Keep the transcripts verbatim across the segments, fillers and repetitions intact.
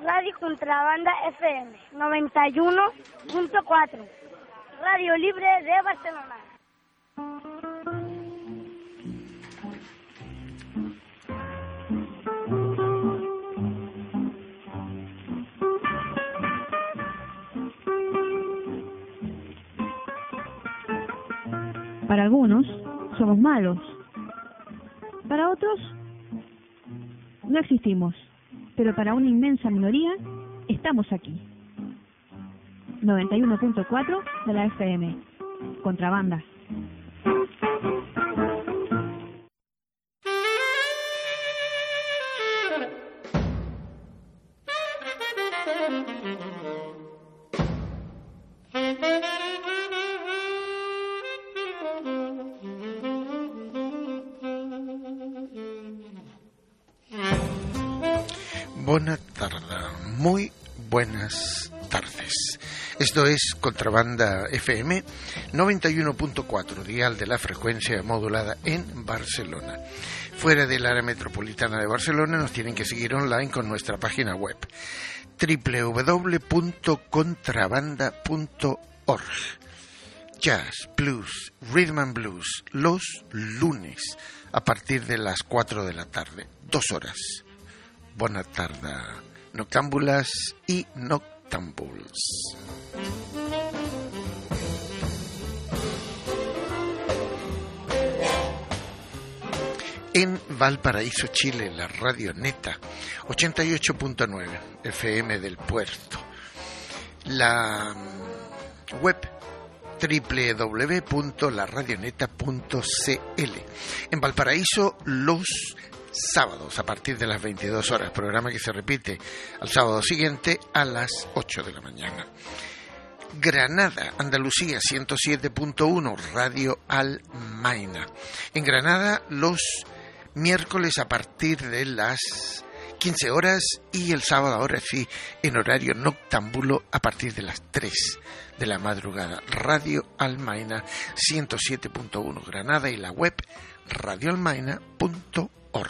Radio Contrabanda F M noventa y uno punto cuatro, Radio Libre de Barcelona. Para algunos somos malos, para otros no existimos, pero para una inmensa minoría estamos aquí. noventa y uno punto cuatro de la F M, Contrabanda. Buenas tardes, muy buenas tardes. Esto es Contrabanda F M noventa y uno punto cuatro, dial de la frecuencia modulada en Barcelona. Fuera del área metropolitana de Barcelona nos tienen que seguir online con nuestra página web doble u doble u doble u punto contrabanda punto org. Jazz, blues, rhythm and blues, los lunes a partir de las cuatro de la tarde, dos horas. Buenas tardes, noctámbulas y noctámbuls. En Valparaíso, Chile, la Radio Neta, ochenta y ocho punto nueve F M del Puerto. La web doble u doble u doble u punto la radioneta punto c l. En Valparaíso, los sábados a partir de las veintidós horas, programa que se repite al sábado siguiente a las ocho de la mañana. Granada, Andalucía, ciento siete punto uno, Radio Almaina. En Granada, los miércoles a partir de las quince horas y el sábado, ahora sí, en horario noctámbulo a partir de las tres de la madrugada. Radio Almaina, ciento siete punto uno, Granada, y la web radio almaina punto org.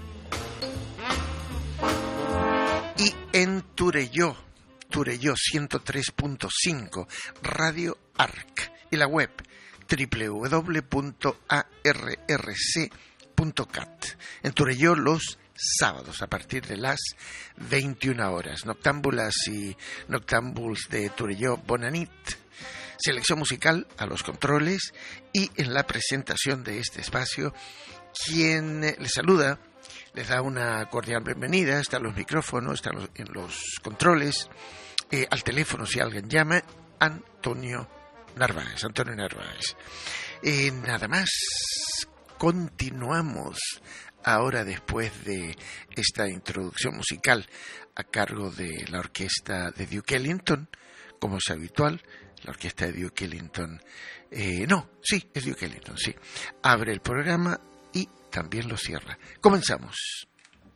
Y en Turelló, Turelló ciento tres punto cinco, Radio Arc, y la web doble u doble u doble u punto a r r c punto cat. En Turelló los sábados a partir de las veintiuna horas. Noctámbulas y noctámbuls de Turelló, Bonanit. Selección musical a los controles y en la presentación de este espacio, quien les saluda, les da una cordial bienvenida, está en los micrófonos, está en los, en los controles, eh, al teléfono si alguien llama, Antonio Narváez, Antonio Narváez. Eh, nada más, continuamos ahora después de esta introducción musical a cargo de la orquesta de Duke Ellington, como es habitual. La orquesta de Duke Ellington, eh, no, sí, es Duke Ellington, sí, abre el programa y también lo cierra. Comenzamos.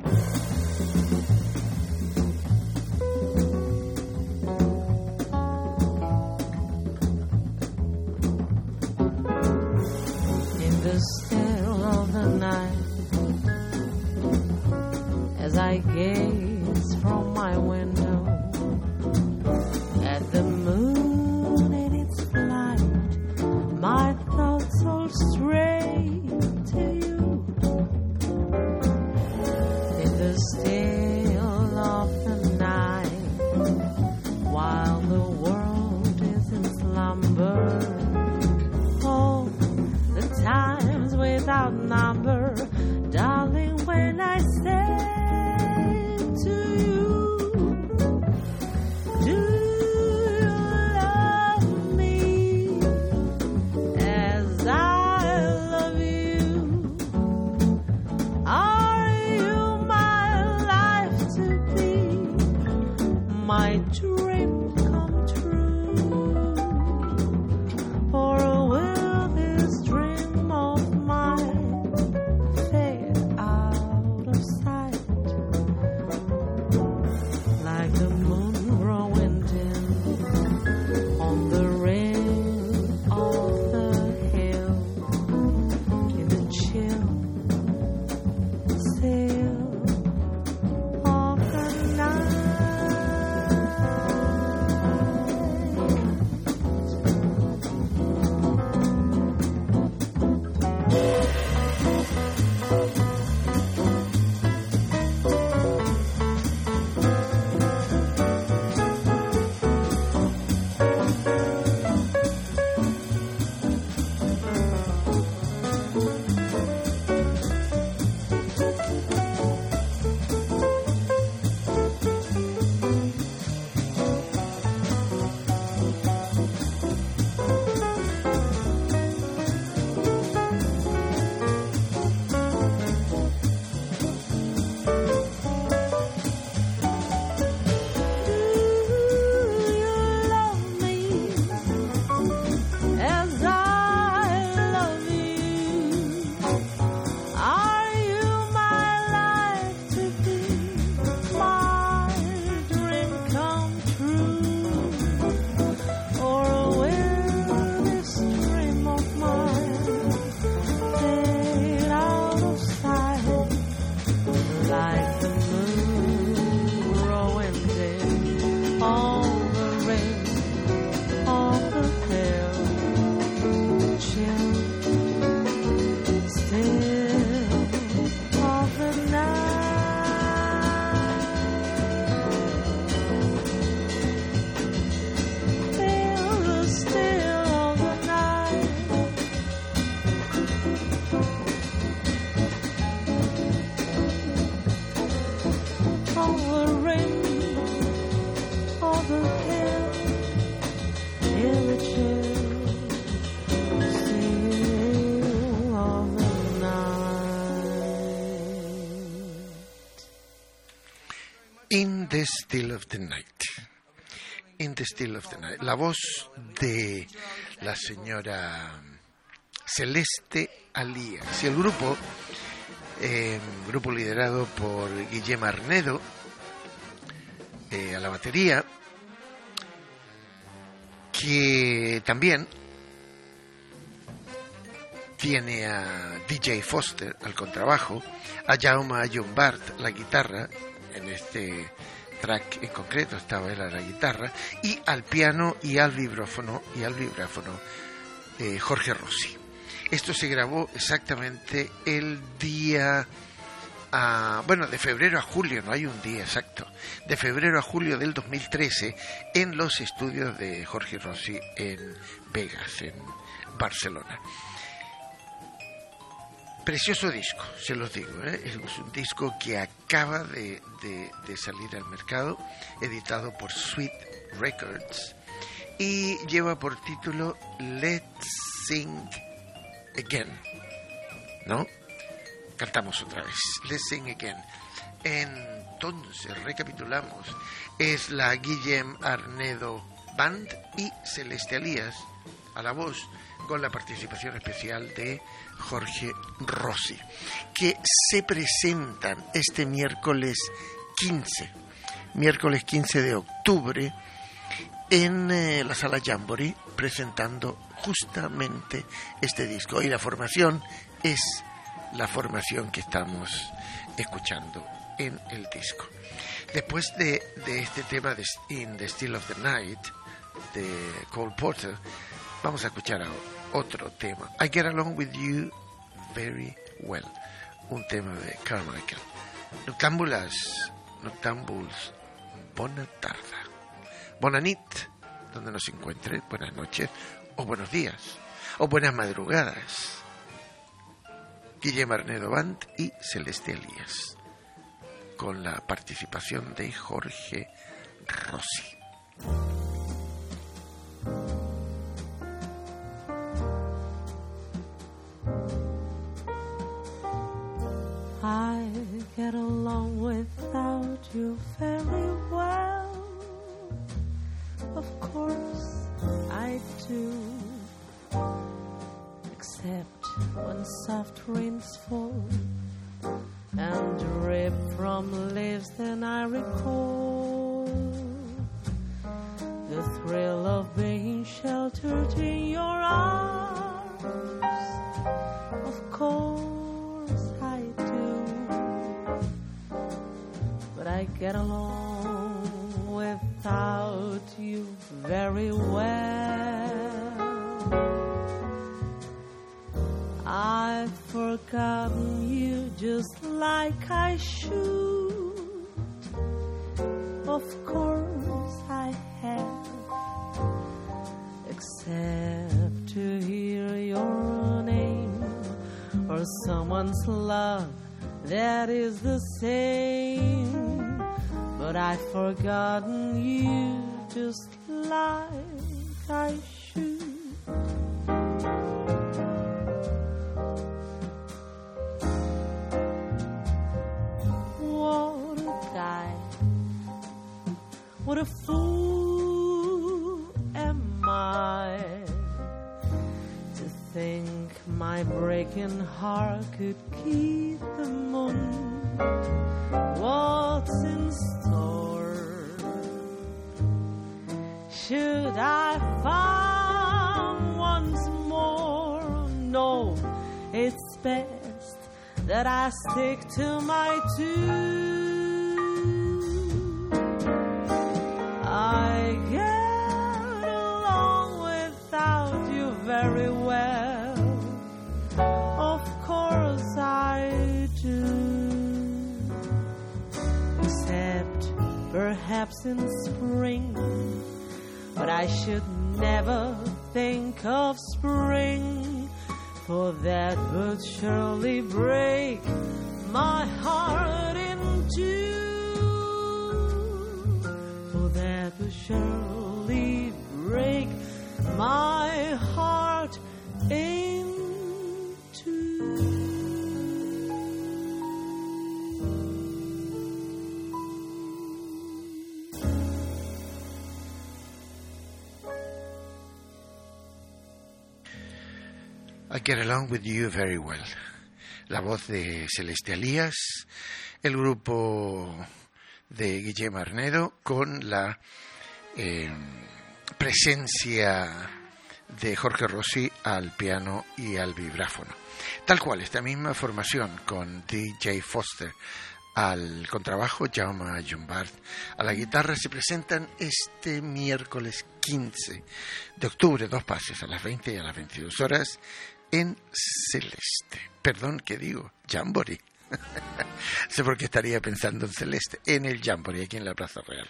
In the still of the night, as I gaze from my window at the moon, my thoughts all stray to you. In the still of the night, while the world is in slumber, oh, the times without number, darling, when I say to you, do my dream come true, or will this dream of mine fade out of sight, like the moon growing dim on the rim of the hill, in the chill still of the night. hovering overhead in the chill still of the night. In the Still of the Night. In the Still of the Night. La voz de la señora Celeste Alías. Y el grupo, eh, grupo liderado por Guillem Arnedo, eh, a la batería, que también tiene a D J Foster al contrabajo, a Jaume Llombart la guitarra. En este track en concreto estaba él a la guitarra, y al piano y al vibráfono y al vibráfono eh, Jorge Rossi. Esto se grabó exactamente el día a, bueno, de febrero a julio, no hay un día exacto, de febrero a julio del dos mil trece en los estudios de Jorge Rossi en Vegas, en Barcelona. Precioso disco, se los digo, ¿eh? Es un disco que acaba de, de, de salir al mercado, editado por Sweet Records, y lleva por título Let's Sing Again, ¿no? Cantamos otra vez, Let's Sing Again. Entonces, recapitulamos, es la Guillem Arnedo Band y Celeste Alías a la voz, con la participación especial de Jorge Rossi, que se presentan este miércoles quince, miércoles quince de octubre, en eh, la Sala Jamboree, presentando justamente este disco. Y la formación es la formación que estamos escuchando en el disco. Después de, de este tema de In the Still of the Night, de Cole Porter, vamos a escuchar a otro tema, I Get Along With You Very Well, un tema de Carmichael. Noctámbulas, noctámbuls, bona tarda, bona nit, donde nos encuentre, buenas noches, o buenos días, o buenas madrugadas. Guillem Arnedo Band y Celeste Alías, con la participación de Jorge Rossi. I get along without you very well. Of course I do. Except when soft rains fall and drip from leaves, then I recall the thrill of being sheltered in your arms. Of course I do, but I get along without you very well. I've forgotten you just like I should. Of course I have, except to hear your name or someone's love that is the same. But I've forgotten you just like I should. What a guy, what a fool am I to think my breaking heart could keep the moon. What's in store? Should I find once more? No, it's best that I stick to my tune. I get along without you very well. Of course I do. Except perhaps in spring, but I should never think of spring, for that would surely break my heart in two. I Get Along With You Very Well. La voz de Celeste Alías, el grupo de Guillem Arnedo con la eh, presencia de Jorge Rossi al piano y al vibráfono. Tal cual, esta misma formación con D J Foster al contrabajo, Jaume Llombart a la guitarra, se presentan este miércoles quince de octubre, dos pases, a las veinte y a las veintidós horas, en Celeste. Perdón, ¿qué digo? Jamboree. Sé por qué estaría pensando en Celeste. En el Jamboree, aquí en la Plaza Real.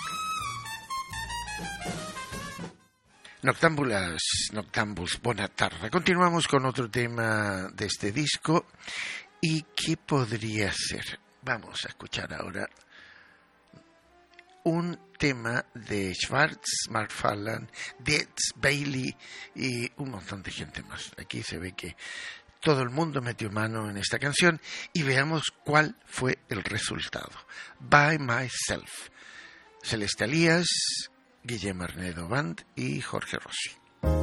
Noctámbulas, Noctámbuls, buena tarde. Continuamos con otro tema de este disco. ¿Y qué podría ser? Vamos a escuchar ahora un tema de Schwartz, Mark Farland, Dietz, Bailey y un montón de gente más. Aquí se ve que todo el mundo metió mano en esta canción y veamos cuál fue el resultado. By Myself. Celeste Alías, Guillem Arnedo Band y Jorge Rossi.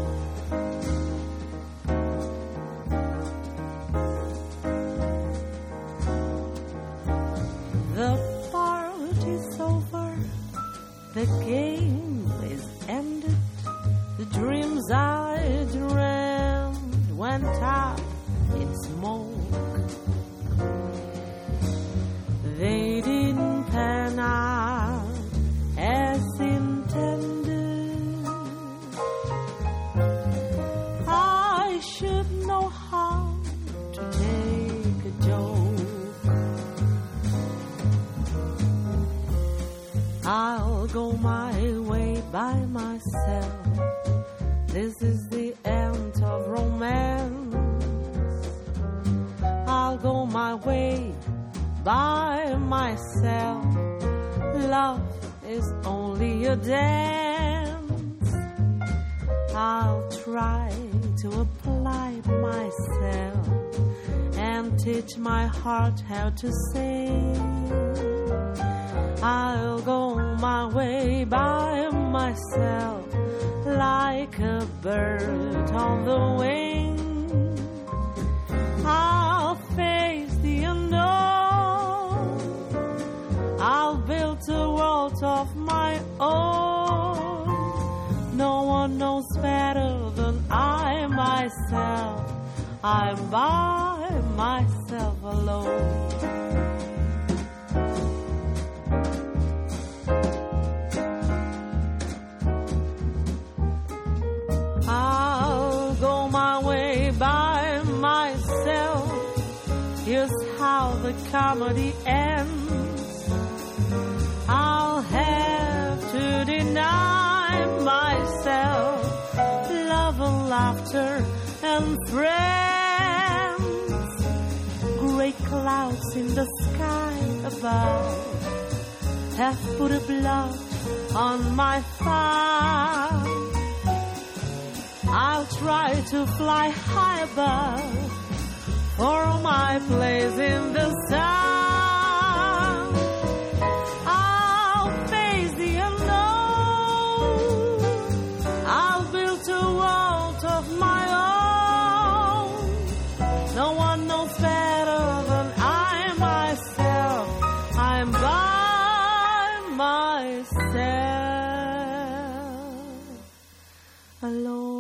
The party's over, the game is ended, the dreams I dreamed went out in smoke. They didn't pan out as intended. I should know how to take a joke. I'll go my way by myself. This is the end of romance. I'll go my way by myself. Love is only a dance. I'll try to apply myself and teach my heart how to sing. I'll go my way by myself like a bird on the wing. I'll face the unknown. I'll build a world of my own. No one knows better than I myself. I'm by myself alone. I'll go my way by myself. Here's how the comedy ends. I'll have to deny myself love and laughter and friends. Gray clouds in the sky above have put a blot on my thigh. I'll try to fly high above for my place in the sun. I'll face the unknown. I'll build a world of my own. No one knows better than I myself. I'm by myself alone.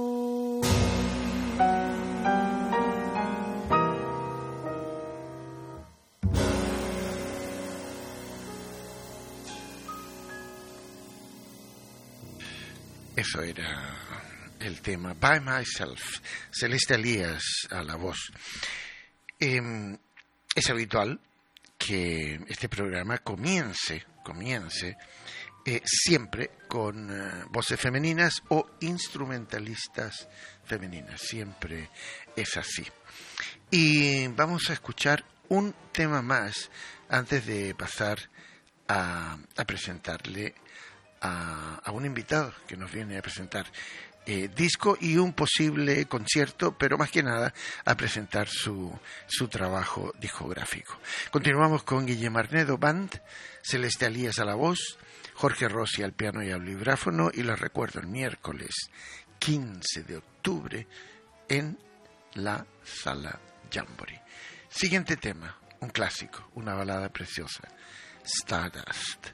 Eso era el tema By Myself, Celeste Alías a la voz. Eh, es habitual que este programa comience, comience eh, siempre con eh, voces femeninas o instrumentalistas femeninas. Siempre es así. Y vamos a escuchar un tema más antes de pasar a, a presentarle A, a un invitado que nos viene a presentar eh, disco y un posible concierto, pero más que nada a presentar su, su trabajo discográfico. Continuamos con Guillem Arnedo Band, Celeste Alías a la voz, Jorge Rossi al piano y al vibráfono, y les recuerdo el miércoles quince de octubre en la Sala Jamboree. Siguiente tema, un clásico, una balada preciosa, Stardust.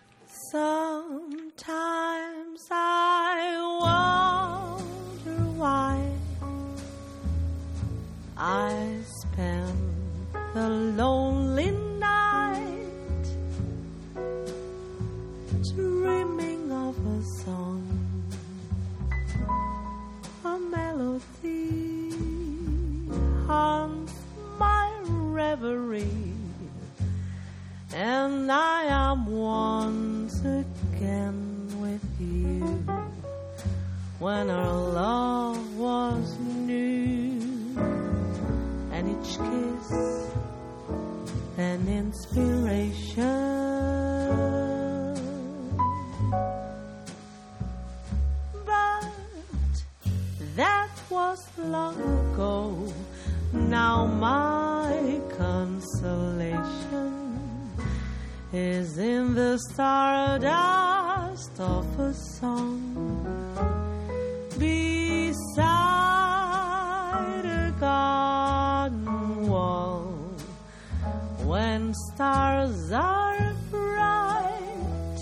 Sometimes I wonder why I spend the lonely night dreaming of a song, a melody haunts my reverie, and I am once again with you when our love was new, and each kiss an inspiration. But that was long ago. Now my consolation is in the stardust of a song beside a garden wall. When stars are bright,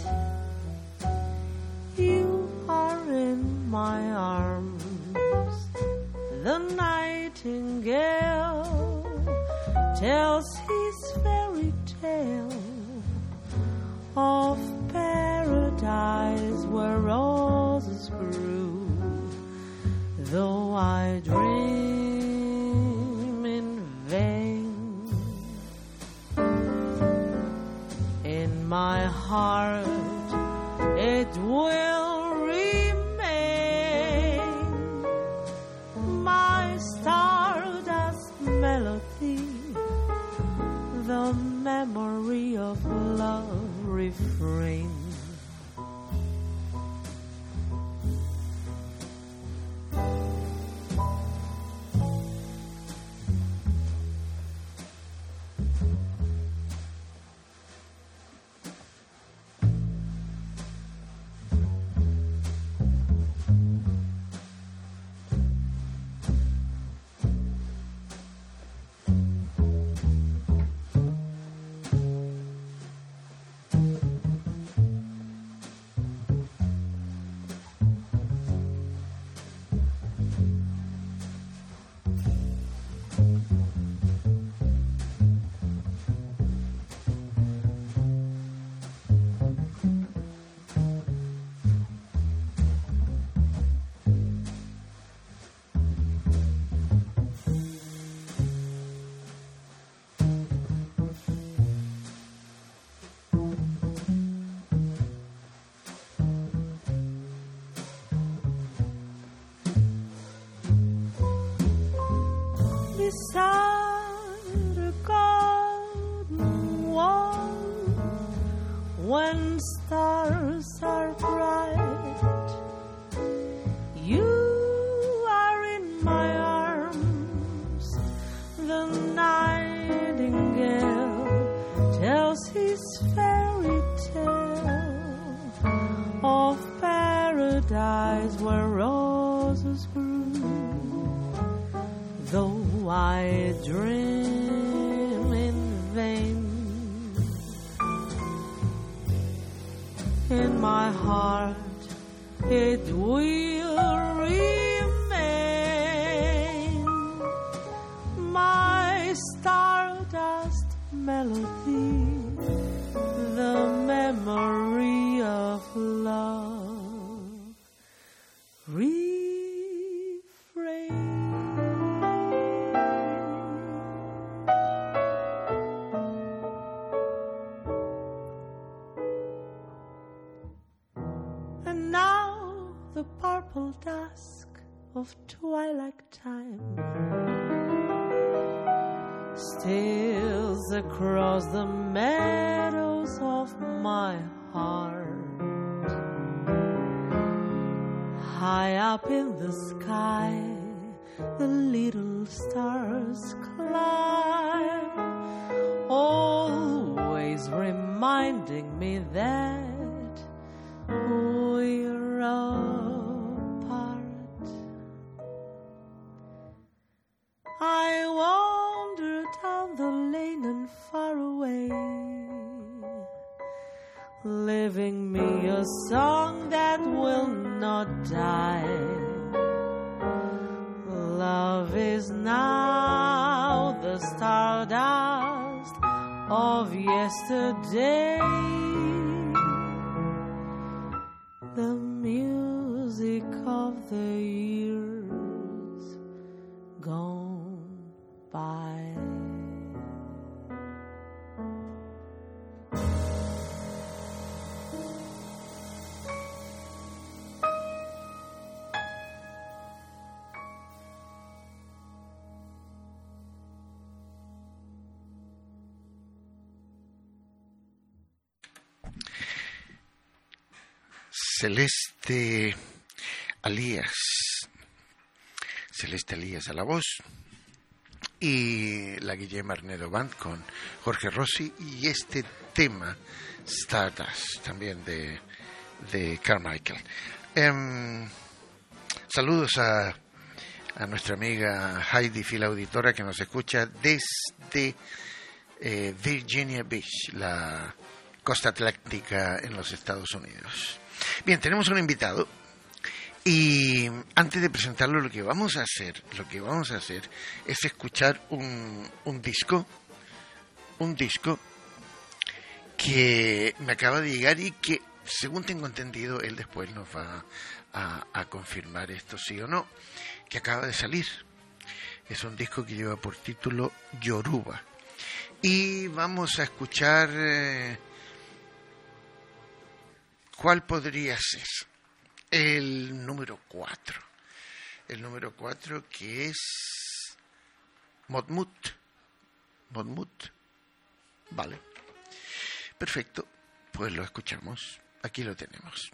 you are in my arms. The nightingale tells his fairy tale of paradise where roses grew, though I dream in vain. In my heart it will remain, my stardust melody, the memory of love refrain. Beside a garden wall, when stars are bright, you are in my arms. The nightingale tells his fairy tale of paradise where roses grew, though I dream in vain. In my heart it will remain, my stardust melody, the memory of love refrain. And now the purple dusk of twilight time steals across the meadows of my heart. High up in the sky, the little stars climb, always reminding me that we're apart. living me a song that will not die. Love is now the stardust of yesterday, the music of the years gone by. Celeste Alías, Celeste Alías a la voz, y la Guillem Arnedo Band con Jorge Rossi, y este tema Stardust también de, de Carmichael. Um, saludos a, a nuestra amiga Heidi, fila auditora, que nos escucha desde eh, Virginia Beach, la costa atlántica en los Estados Unidos. Bien, tenemos un invitado y antes de presentarlo lo que vamos a hacer, lo que vamos a hacer es escuchar un, un disco, un disco que me acaba de llegar y que, según tengo entendido, él después nos va a, a confirmar esto sí o no, que acaba de salir. Es un disco que lleva por título Yoruba y vamos a escuchar... Eh, ¿Cuál podría ser? El número cuatro. El número cuatro que es Modmut. Modmut. Vale. Perfecto. Pues lo escuchamos. Aquí lo tenemos.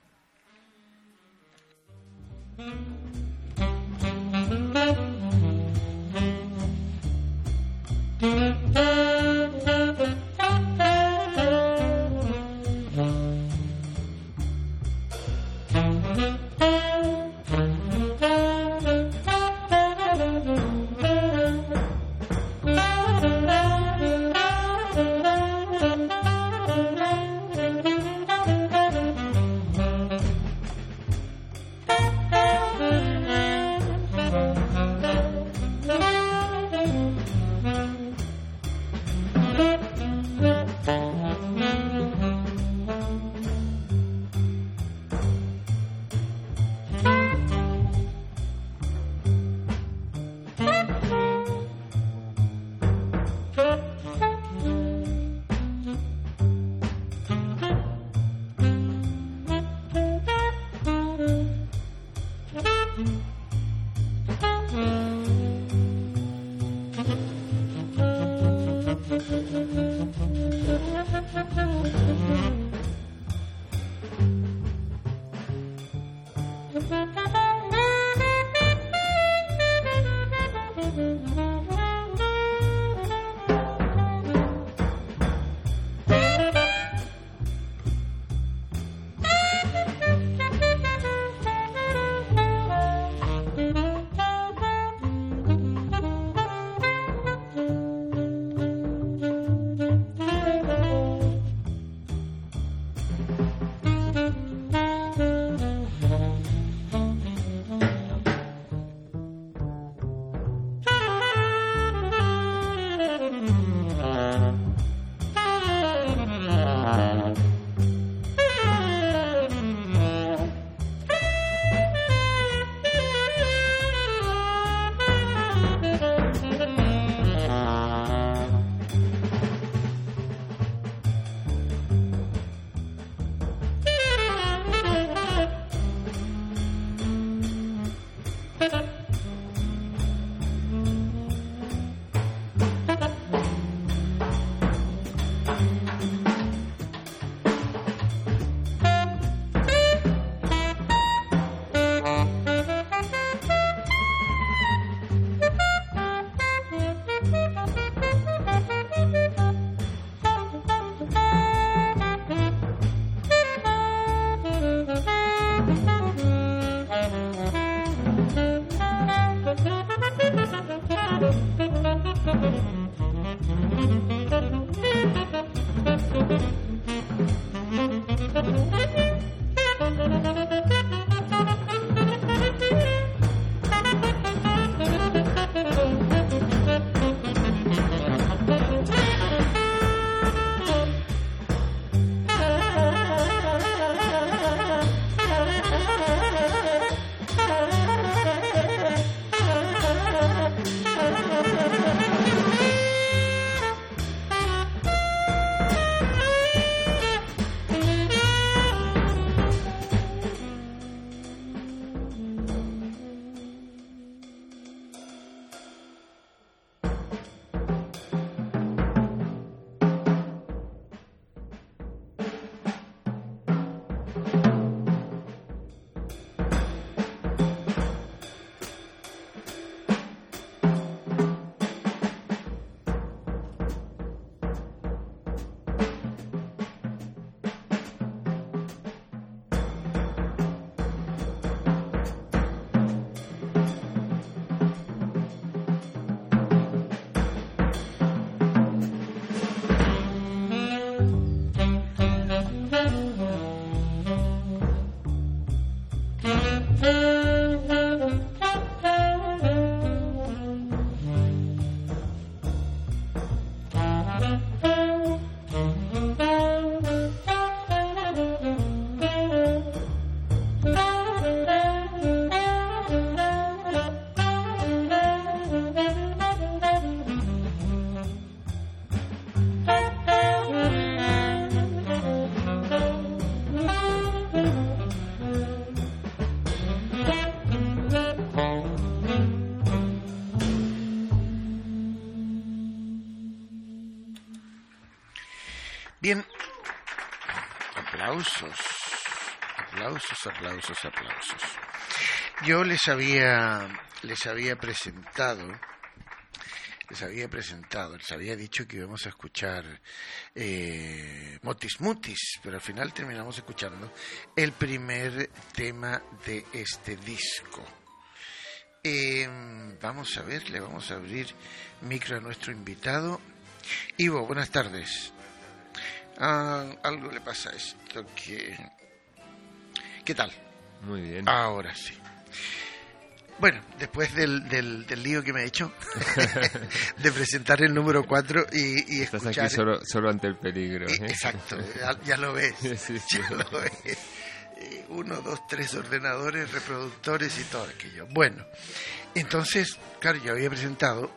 Aplausos, aplausos, aplausos, aplausos. Yo les había, les había presentado, les había presentado, les había dicho que íbamos a escuchar eh, Motis Mutis, pero al final terminamos escuchando el primer tema de este disco. Eh, vamos a ver, le vamos a abrir micro a nuestro invitado. Ivo, buenas tardes. Ah, algo le pasa a esto que... ¿Qué tal? Muy bien. Ahora sí. Bueno, después del, del, del lío que me he hecho de presentar el número cuatro y, y Estás escuchar... aquí solo, solo ante el peligro. ¿eh? Exacto, ya, ya lo ves. Sí, sí. Ya lo ves. Uno, dos, tres ordenadores, reproductores y todo aquello. Bueno, entonces, claro, yo había presentado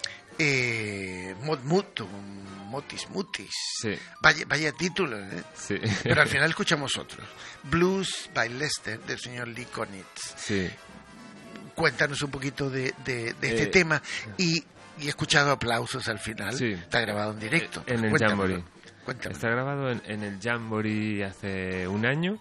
eh, Mod Mutum, Motis Mutis. Sí. Vaya, vaya título, ¿eh? Sí. Pero al final escuchamos otros. Blues by Lester, del señor Lee Konitz. Sí. Cuéntanos un poquito de, de, de este eh, tema y, y he escuchado aplausos al final. Sí. Está grabado en directo. En el Cuéntamelo. Jamboree. Cuéntamelo. Está grabado en, en el Jamboree hace un año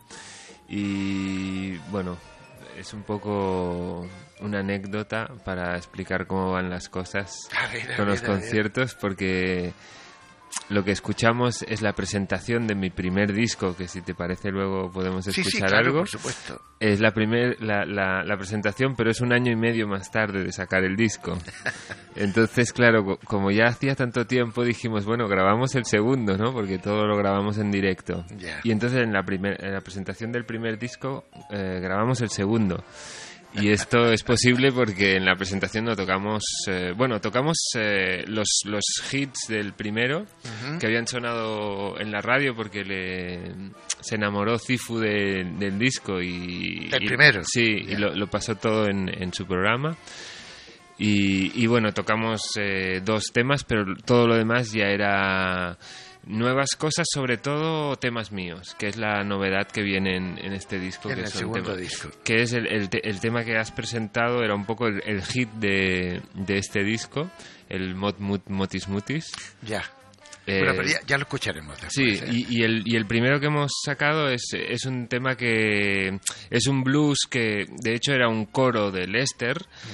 y, bueno, es un poco una anécdota para explicar cómo van las cosas A ver, a con los ver, a ver. conciertos, porque lo que escuchamos es la presentación de mi primer disco, que si te parece luego podemos Sí, escuchar sí, claro, algo. por supuesto. Es la, primer, la, la, la presentación, pero es un año y medio más tarde de sacar el disco. Entonces, claro, co- como ya hacía tanto tiempo, dijimos, bueno, grabamos el segundo, ¿no? Porque todo lo grabamos en directo. Ya. Y entonces en la, primer, en la presentación del primer disco eh, grabamos el segundo. Y esto es posible porque en la presentación no tocamos... Eh, bueno, tocamos eh, los, los hits del primero, Ujú. que habían sonado en la radio porque le se enamoró Cifu de- del disco y... ¿Del y- primero? Sí, Ya. y lo, lo pasó todo en, en su programa. Y, y bueno, tocamos eh, dos temas, pero todo lo demás ya era nuevas cosas, sobre todo temas míos, que es la novedad que viene en, en este disco. En que el son segundo temas- disco. Que es el, el, te- el tema que has presentado, era un poco el, el hit de, de este disco, el Mot Mut Motis Mutis. Ya. Eh, Bueno, pero ya, ya lo escucharemos después. Sí, ¿eh? y, y, el, y el primero que hemos sacado es, es un tema que es un blues que de hecho era un coro de Lester,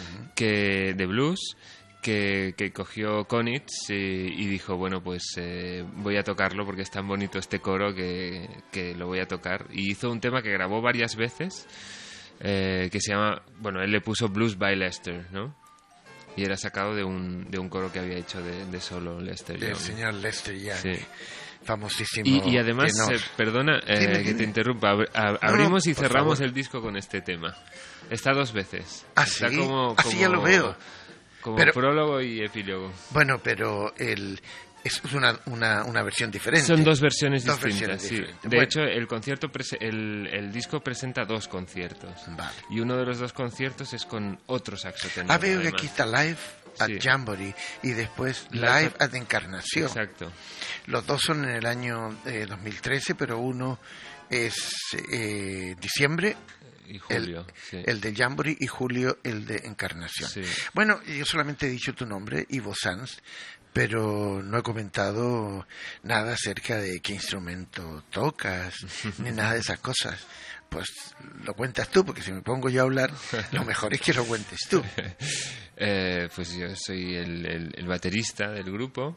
que de blues, que, que cogió Konitz y, y dijo, bueno, pues eh, voy a tocarlo porque es tan bonito este coro que, que lo voy a tocar. Y hizo un tema que grabó varias veces, eh, que se llama, bueno, él le puso Blues by Lester, ¿no? Y era sacado de un, de un coro que había hecho de, de solo Lester Del Young. señor Lester Young, Sí. famosísimo Y, y además, tenor. eh, perdona eh, Dime, que dime. te interrumpa, ab- ab- No, abrimos no, y por cerramos favor. el disco con este tema. Está dos veces. ¿Ah, Está sí? como, Ah, sí, ya como- lo veo. Como Pero- prólogo y epílogo. Bueno, pero el, es una, una, una versión diferente. Son dos versiones Dos distintas, versiones sí. diferentes. De Bueno. hecho, el concierto prese- el, el disco presenta dos conciertos. Vale. Y uno de los dos conciertos es con otro saxotenor. Ah, veo que además. aquí está Live at Sí. Jamboree y después Live Live at- at Encarnación. Exacto. Los dos son en el año eh, dos mil trece, pero uno es eh, diciembre, Y Julio, sí. el de Jamboree, y julio el de Encarnación. Sí. Bueno, yo solamente he dicho tu nombre, Ivo Sanz, pero no he comentado nada acerca de qué instrumento tocas, ni nada de esas cosas. Pues lo cuentas tú, porque si me pongo yo a hablar, lo mejor es que lo cuentes tú. Eh, pues yo soy el, el- el baterista del grupo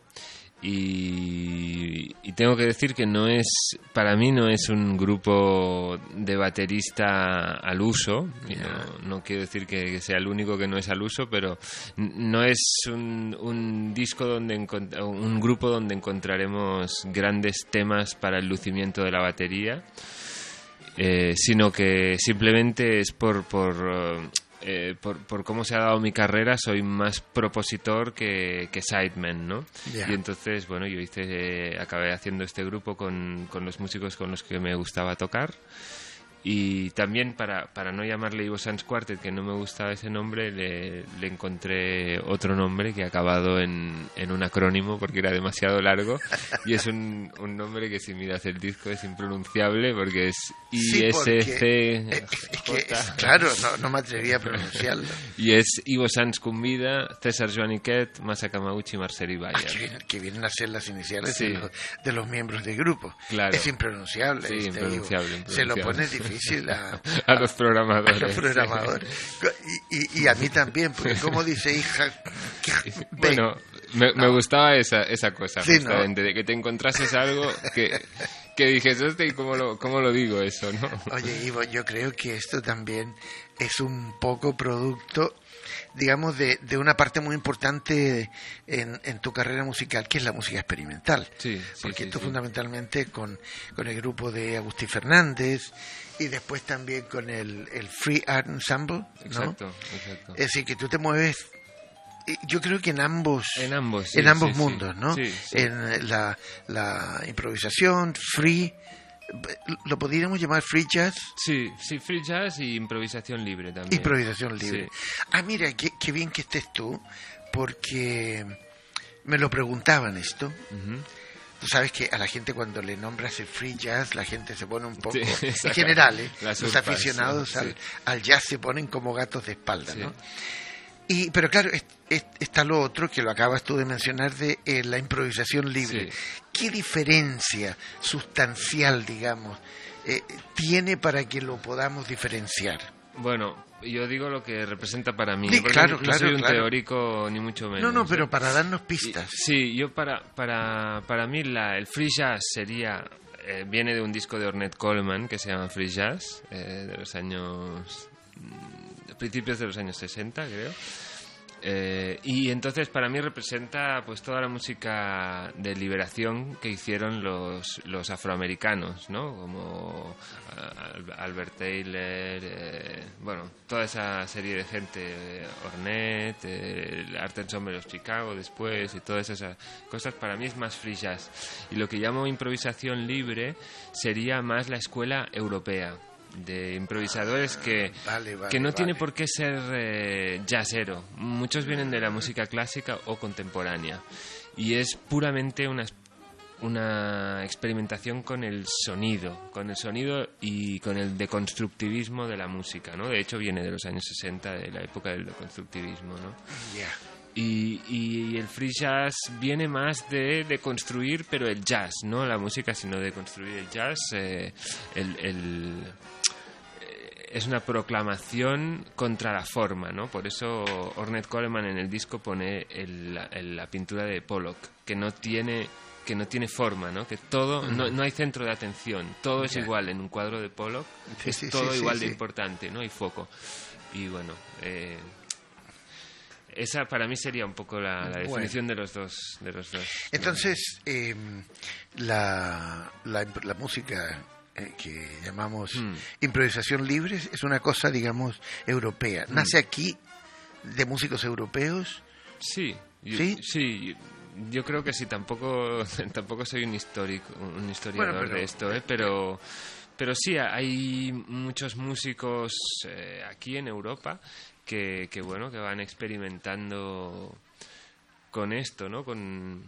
y, y tengo que decir que no es, para mí no es un grupo de baterista al uso. Y no, no quiero decir que, que sea el único que no es al uso, pero n- no es un, un disco donde encont- un grupo donde encontraremos grandes temas para el lucimiento de la batería. Eh, sino que simplemente es por por, eh, eh, por por cómo se ha dado mi carrera, soy más propositor que, que sideman, ¿no? Ya. Y entonces, bueno, yo hice eh, acabé haciendo este grupo con, con los músicos con los que me gustaba tocar Y también para, para no llamarle Ivo Sanz Quartet, que no me gustaba ese nombre, le, le encontré otro nombre que ha acabado en, en un acrónimo porque era demasiado largo. Y es un, un nombre que si miras el disco es impronunciable porque es I S C J. Claro, no, no me atreví a pronunciarlo. Y es Ivo Sanz Cumbida, César Joaniquet, Masa Kamauchi y Marcel Ibayer. Ah, que, vienen, que vienen a ser las iniciales Sí. de, los, de los miembros del grupo. Claro. Es impronunciable. Sí, este, impronunciable, Ivo. impronunciable. Se lo pone difícil a, a los programadores. a los programadores. Y, y, y a mí también, porque como dice hija... Bueno, me, me no. gustaba esa, esa cosa, Sí, justamente, ¿no? de que te encontrases algo que, que dijes, hostia, ¿y cómo lo, cómo lo digo eso, no? Oye, Ivo, yo creo que esto también es un poco producto, digamos, de, de una parte muy importante en, en tu carrera musical, que es la música experimental. Sí, sí, Porque sí, tú sí. fundamentalmente con, con el grupo de Agustín Fernández y después también con el, el Free Art Ensemble, ¿no? Exacto, exacto. Es decir, que tú te mueves, eh, yo creo que en ambos, En ambos, sí, en ambos sí, mundos, sí. ¿no? Sí, sí. En la, la improvisación, free, lo podríamos llamar free jazz. Sí, sí, free jazz y improvisación libre también. Improvisación libre. Sí. Ah, mira, qué, qué bien que estés tú, porque me lo preguntaban esto. Ujú. Tú sabes que a la gente cuando le nombras el free jazz, la gente se pone un poco... Sí, en saca general, ¿eh? las Los urpas, aficionados sí. al, al jazz se ponen como gatos de espalda, Sí. ¿no? Y, pero claro, es- es- está lo otro que lo acabas tú de mencionar de eh, la improvisación libre. Sí. ¿Qué diferencia sustancial, digamos, eh, tiene para que lo podamos diferenciar? Bueno, yo digo lo que representa para mí, Sí, porque claro, no claro, soy un claro. teórico ni mucho menos. No, no, ¿eh? pero para darnos Y- pistas. Sí, yo para, para, para mí la, el free jazz sería, eh, viene de un disco de Ornette Coleman que se llama Free Jazz, eh, de los años, mm, principios de los años sesenta, creo. Eh, y entonces para mí representa pues toda la música de liberación que hicieron los, los afroamericanos, ¿no? Como uh, Albert Taylor, eh, bueno, toda esa serie de gente, eh, Ornette, eh, el Art Ensemble de los Chicago después y todas esas cosas, para mí es más free jazz. Y lo que llamo improvisación libre sería más la escuela europea de improvisadores que, Vale, vale, que no vale. tiene por qué ser eh, jazzero. Muchos vienen de la música clásica o contemporánea y es puramente una, una experimentación con el sonido, con el sonido y con el deconstructivismo de la música, ¿no? De hecho viene de los años sesenta, de la época del deconstructivismo, ¿no? Ya. Y, y el free jazz viene más de, de construir, pero el jazz, no la música, sino de construir el jazz. Eh, el, el, eh, es una proclamación contra la forma, ¿no? Por eso Ornette Coleman en el disco pone el, el, la pintura de Pollock, que no tiene que no tiene forma, ¿no? Que todo, uh-huh. no, no hay centro de atención, todo es Ya. igual en un cuadro de Pollock, Sí, es sí, todo sí, igual sí, de sí. importante, no hay foco. Y bueno, eh, esa para mí sería un poco la, la Bueno. definición de los dos de los dos. Entonces, eh, la, la, la música eh, que llamamos Mm. improvisación libre es una cosa, digamos, europea. ¿Nace aquí de músicos europeos? Sí, yo, ¿Sí? sí, yo creo que sí. Tampoco tampoco soy un histórico, un historiador Bueno, pero- de esto, ¿eh? pero pero sí hay muchos músicos eh, aquí en Europa que, que bueno que van experimentando con esto, ¿no? Con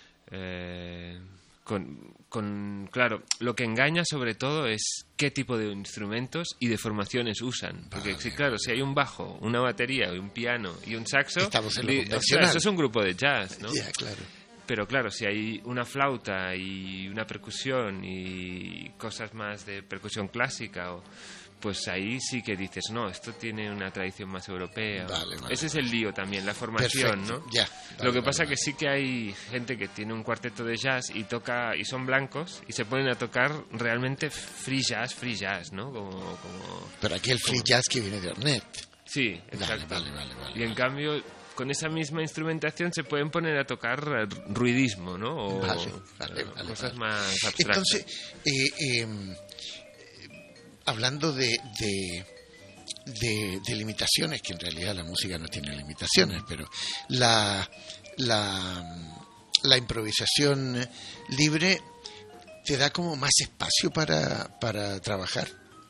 eh, con, con, claro, lo que engaña sobre todo es qué tipo de instrumentos y de formaciones usan. Porque, Vale, sí, claro, si hay un bajo, una batería, un piano y un saxo, Estamos en lo di- convencional. ostras, eso es un grupo de jazz, ¿no? Ya, claro. Pero claro, si hay una flauta y una percusión y cosas más de percusión clásica, o, pues ahí sí que dices, no, esto tiene una tradición más europea. Vale, vale, Ese es el lío también, la formación, Perfecto, ¿no? ya, vale, Lo que vale, pasa vale. que sí que hay gente que tiene un cuarteto de jazz y toca y son blancos y se ponen a tocar realmente free jazz, free jazz, ¿no? Como, como... Pero aquí el free jazz que viene de Ornette. Sí, Vale, exacto. vale, vale, vale, Y en vale. cambio, con esa misma instrumentación se pueden poner a tocar eh, ruidismo, ¿no? O Vale, vale, eh, vale, cosas vale. más abstractas. Entonces, eh, eh, hablando de, de, de, de limitaciones, que en realidad la música no tiene limitaciones, pero la, la, la improvisación libre te da como más espacio para, para trabajar.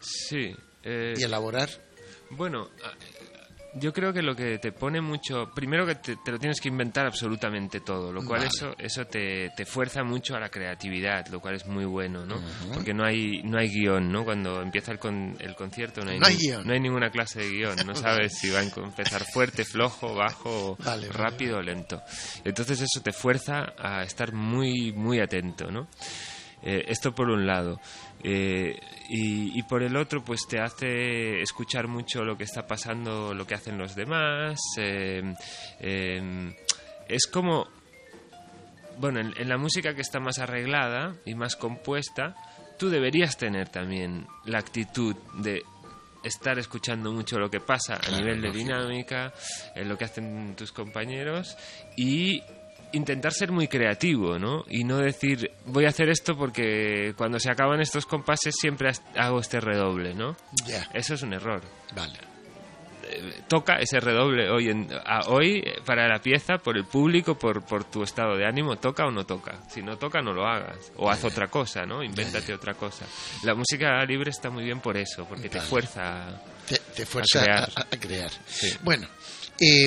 Sí. Eh, y elaborar. Bueno, yo creo que lo que te pone mucho... Primero que te, te lo tienes que inventar absolutamente todo, lo cual Vale. eso eso te, te fuerza mucho a la creatividad, lo cual es muy bueno, ¿no? Ujú. Porque no hay no hay guión, ¿no? Cuando empieza el, con, el concierto no hay, No hay ni- guión. no hay ninguna clase de guión, no sabes si va a empezar fuerte, flojo, bajo, Vale, vale, rápido o lento. Entonces eso te fuerza a estar muy, muy atento, ¿no? Eh, esto por un lado. Eh, y, y por el otro, pues te hace escuchar mucho lo que está pasando, lo que hacen los demás. Eh, eh, es como... Bueno, en, en la música que está más arreglada y más compuesta, tú deberías tener también la actitud de estar escuchando mucho lo que pasa a Claro, nivel de lógico. dinámica, en lo que hacen tus compañeros y intentar ser muy creativo, ¿no? Y no decir, voy a hacer esto porque cuando se acaban estos compases siempre has- hago este redoble, ¿no? Ya, Eso es un error. vale. Eh, Toca ese redoble hoy en, a- hoy eh, para la pieza, por el público, por, por tu estado de ánimo, toca o no toca. Si no toca, no lo hagas. O haz otra cosa, ¿no? Invéntate otra cosa. La música libre está muy bien por eso, porque te Vale. fuerza. Te, te fuerza A crear. a, a- a crear. Sí. Bueno, eh,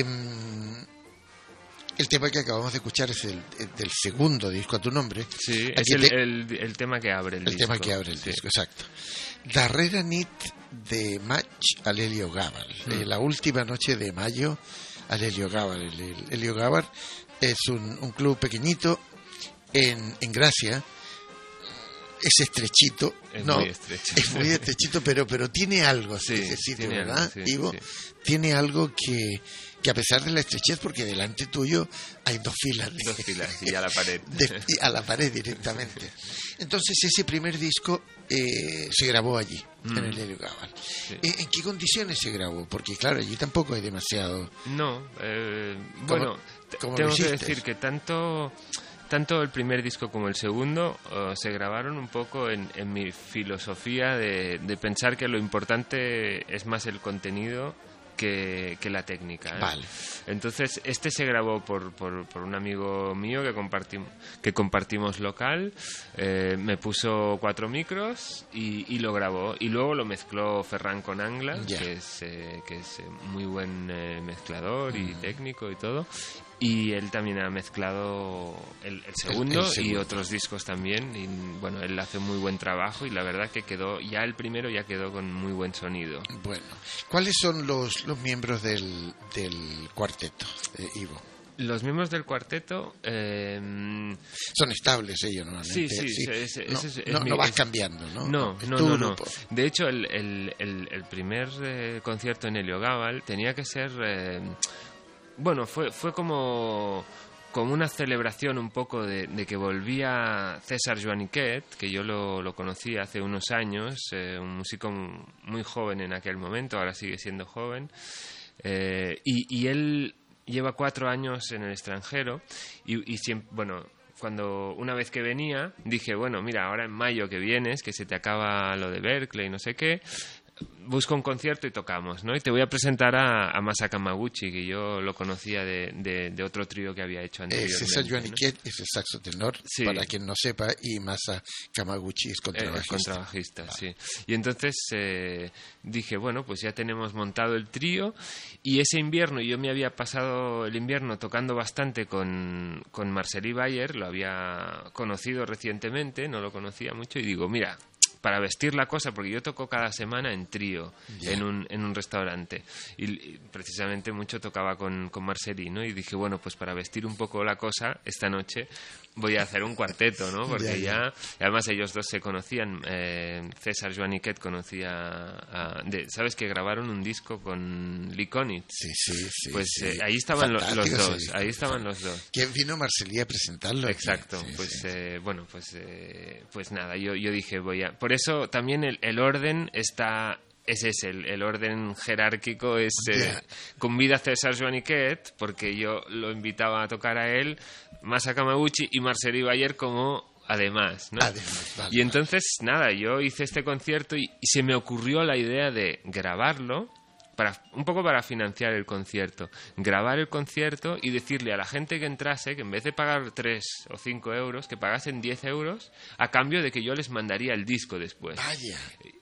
el tema que acabamos de escuchar es el, el del segundo disco a tu nombre. Sí, Aquí es el, te- el- el tema que abre el, el disco. tema que abre el Sí. disco, exacto. Darrera nit de maig a l'Helio Gàbal. Mm. Eh, la última noche de mayo al Helio Gàbal. El, el Helio Gàbal es un, un club pequeñito en, en Gracia. Es estrechito, Es no, muy estrecho. es muy estrechito, pero pero tiene algo Sí, ese sitio, tiene ¿verdad, algo, sí, Ivo? sí. Tiene algo que, que a pesar de la estrechez, porque delante tuyo hay dos filas de, Dos filas y a la pared. de- y a la pared directamente. Entonces ese primer disco eh, se grabó allí, Mm. en el Helio Gàbal. Sí. Eh, ¿En qué condiciones se grabó? Porque claro, allí tampoco hay demasiado... No, eh, ¿Cómo- bueno, te- cómo lo tengo que hiciste? decir que tanto tanto el primer disco como el segundo eh, se grabaron un poco en, en mi filosofía de, de pensar que lo importante es más el contenido que, que la técnica, ¿eh? Vale. Entonces este se grabó por, por, por un amigo mío que compartimos que compartimos local, eh, me puso cuatro micros y, y lo grabó y luego lo mezcló Ferran con Angla, Ya. que es eh, que es eh, muy buen eh, mezclador y técnico y todo, y él también ha mezclado el, el segundo el segundo. y otros discos también, y bueno, él hace muy buen trabajo y la verdad que quedó, ya el primero ya quedó con muy buen sonido. Bueno, ¿cuáles son los, los miembros del, del cuarteto, eh, Ivo? Los miembros del cuarteto, eh, Son estables ellos normalmente. Sí, sí, es- es- no, es- es no, mi- no vas es- cambiando, ¿no? No, Es no, tu no, no. grupo. De hecho, el, el, el, el primer eh, concierto en Helio Gàbal tenía que ser... eh, bueno, fue, fue como, como una celebración un poco de, de que volvía César Joaniquet, que yo lo, lo conocí hace unos años, eh, un músico muy joven en aquel momento, ahora sigue siendo joven, eh, y, y él lleva cuatro años en el extranjero y, y siempre, bueno... Cuando una vez que venía dije, bueno, mira, ahora en mayo que vienes, que se te acaba lo de Berkeley, no sé qué, busco un concierto y tocamos, ¿no? Y te voy a presentar a, a Masa Kamaguchi, que yo lo conocía de, de, de otro trío que había hecho Eh, anteriormente. César ¿no? Joaniquet es el saxo tenor, Sí. para quien no sepa, y Masa Kamaguchi es Eh, contrabajista. contrabajista, sí. Y entonces eh, dije, bueno, pues ya tenemos montado el trío y ese invierno, yo me había pasado el invierno tocando bastante con, con Marcel Bayer, lo había conocido recientemente, no lo conocía mucho, y digo, mira, para vestir la cosa, porque yo toco cada semana en trío, Ya. en, un, en un restaurante, y, y precisamente mucho tocaba con, con Marcelí, ¿no? Y dije, bueno, pues para vestir un poco la cosa, esta noche voy a hacer un cuarteto, ¿no? Porque Ya, ya, además ellos dos se conocían, eh, César Joaniquet conocía a, de, ¿sabes? Que grabaron un disco con Lee Konitz. Sí, sí, sí. Pues sí. eh, ahí estaban lo- los Fantástico ese dos, disco. ahí estaban los dos. ¿Quién vino Marcelí a presentarlo? Exacto, Sí, pues sí. eh, bueno, pues eh, pues nada, yo, yo dije voy a... Por eso también el, el orden está... Es ese, el, el orden jerárquico es... Eh, Ya. convida a César Joaniquet, porque yo lo invitaba a tocar a él, Masa Kamaguchi y Marcel Bayer como... Además, ¿no? Además, vale, y entonces, nada, yo hice este concierto y, y se me ocurrió la idea de grabarlo, para, un poco para financiar el concierto. Grabar el concierto y decirle a la gente que entrase que en vez de pagar tres o cinco euros, que pagasen diez euros a cambio de que yo les mandaría el disco después. Vaya.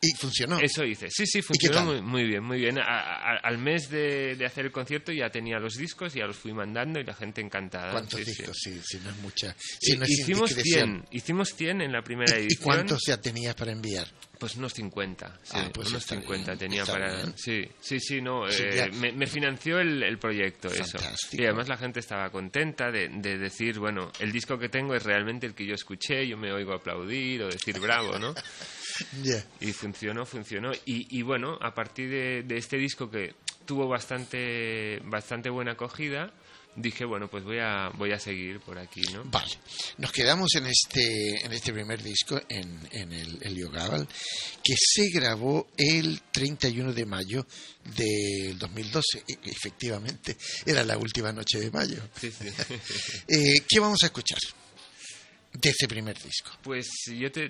Y funcionó. Eso hice. Sí, sí, funcionó muy, muy bien, muy bien. A, a, al mes de, de hacer el concierto ya tenía los discos, ya los fui mandando y la gente encantada. ¿Cuántos sí, discos? Sí. Sí, sí, no es mucha. Si no es hicimos cien, hicimos cien en la primera ¿Y, edición. ¿Y cuántos ya tenías para enviar? Pues unos cincuenta, sí, ah, pues unos cincuenta bien, tenía para... Bien. Sí, sí, sí, no, Sí, eh, me, me financió el, el proyecto, fantástico. eso. Y además la gente estaba contenta de, de decir, bueno, el disco que tengo es realmente el que yo escuché, yo me oigo aplaudir o decir bravo, ¿no? Yeah. Y funcionó, funcionó. Y, y bueno, a partir de, de este disco que tuvo bastante, bastante buena acogida, dije, bueno, pues voy a voy a seguir por aquí, ¿no? Vale. Nos quedamos en este en este primer disco, en, en el Heliogabal, que se grabó el treinta y uno de mayo del dos mil doce. E- efectivamente, era la última noche de mayo. Sí, sí. eh, ¿Qué vamos a escuchar de este primer disco? Pues yo te...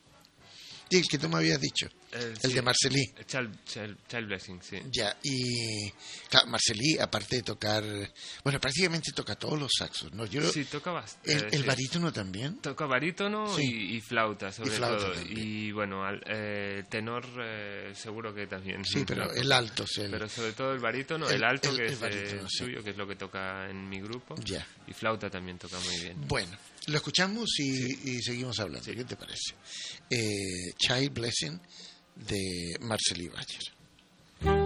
Y el que tú me habías dicho, El, el sí, de Marcelí. Child, Child, Child Blessing, sí. Ya, y claro, Marcelí, aparte de tocar, bueno, prácticamente toca todos los saxos, ¿no? Yo, Sí, toca bastante. el, el barítono también. Toca barítono Sí. y, y flauta, sobre Y flauta todo. también. Y bueno, al, eh, tenor eh, seguro que también. Sí, pero el alto es el... Pero sobre todo el barítono, el- el, alto el- que el es barítono, eh, sí. suyo, que es lo que toca en mi grupo. Ya. Y flauta también toca muy bien. Bueno, lo escuchamos y, y seguimos hablando. ¿Qué te parece? Eh, Child Blessing de Marcelí Bayer.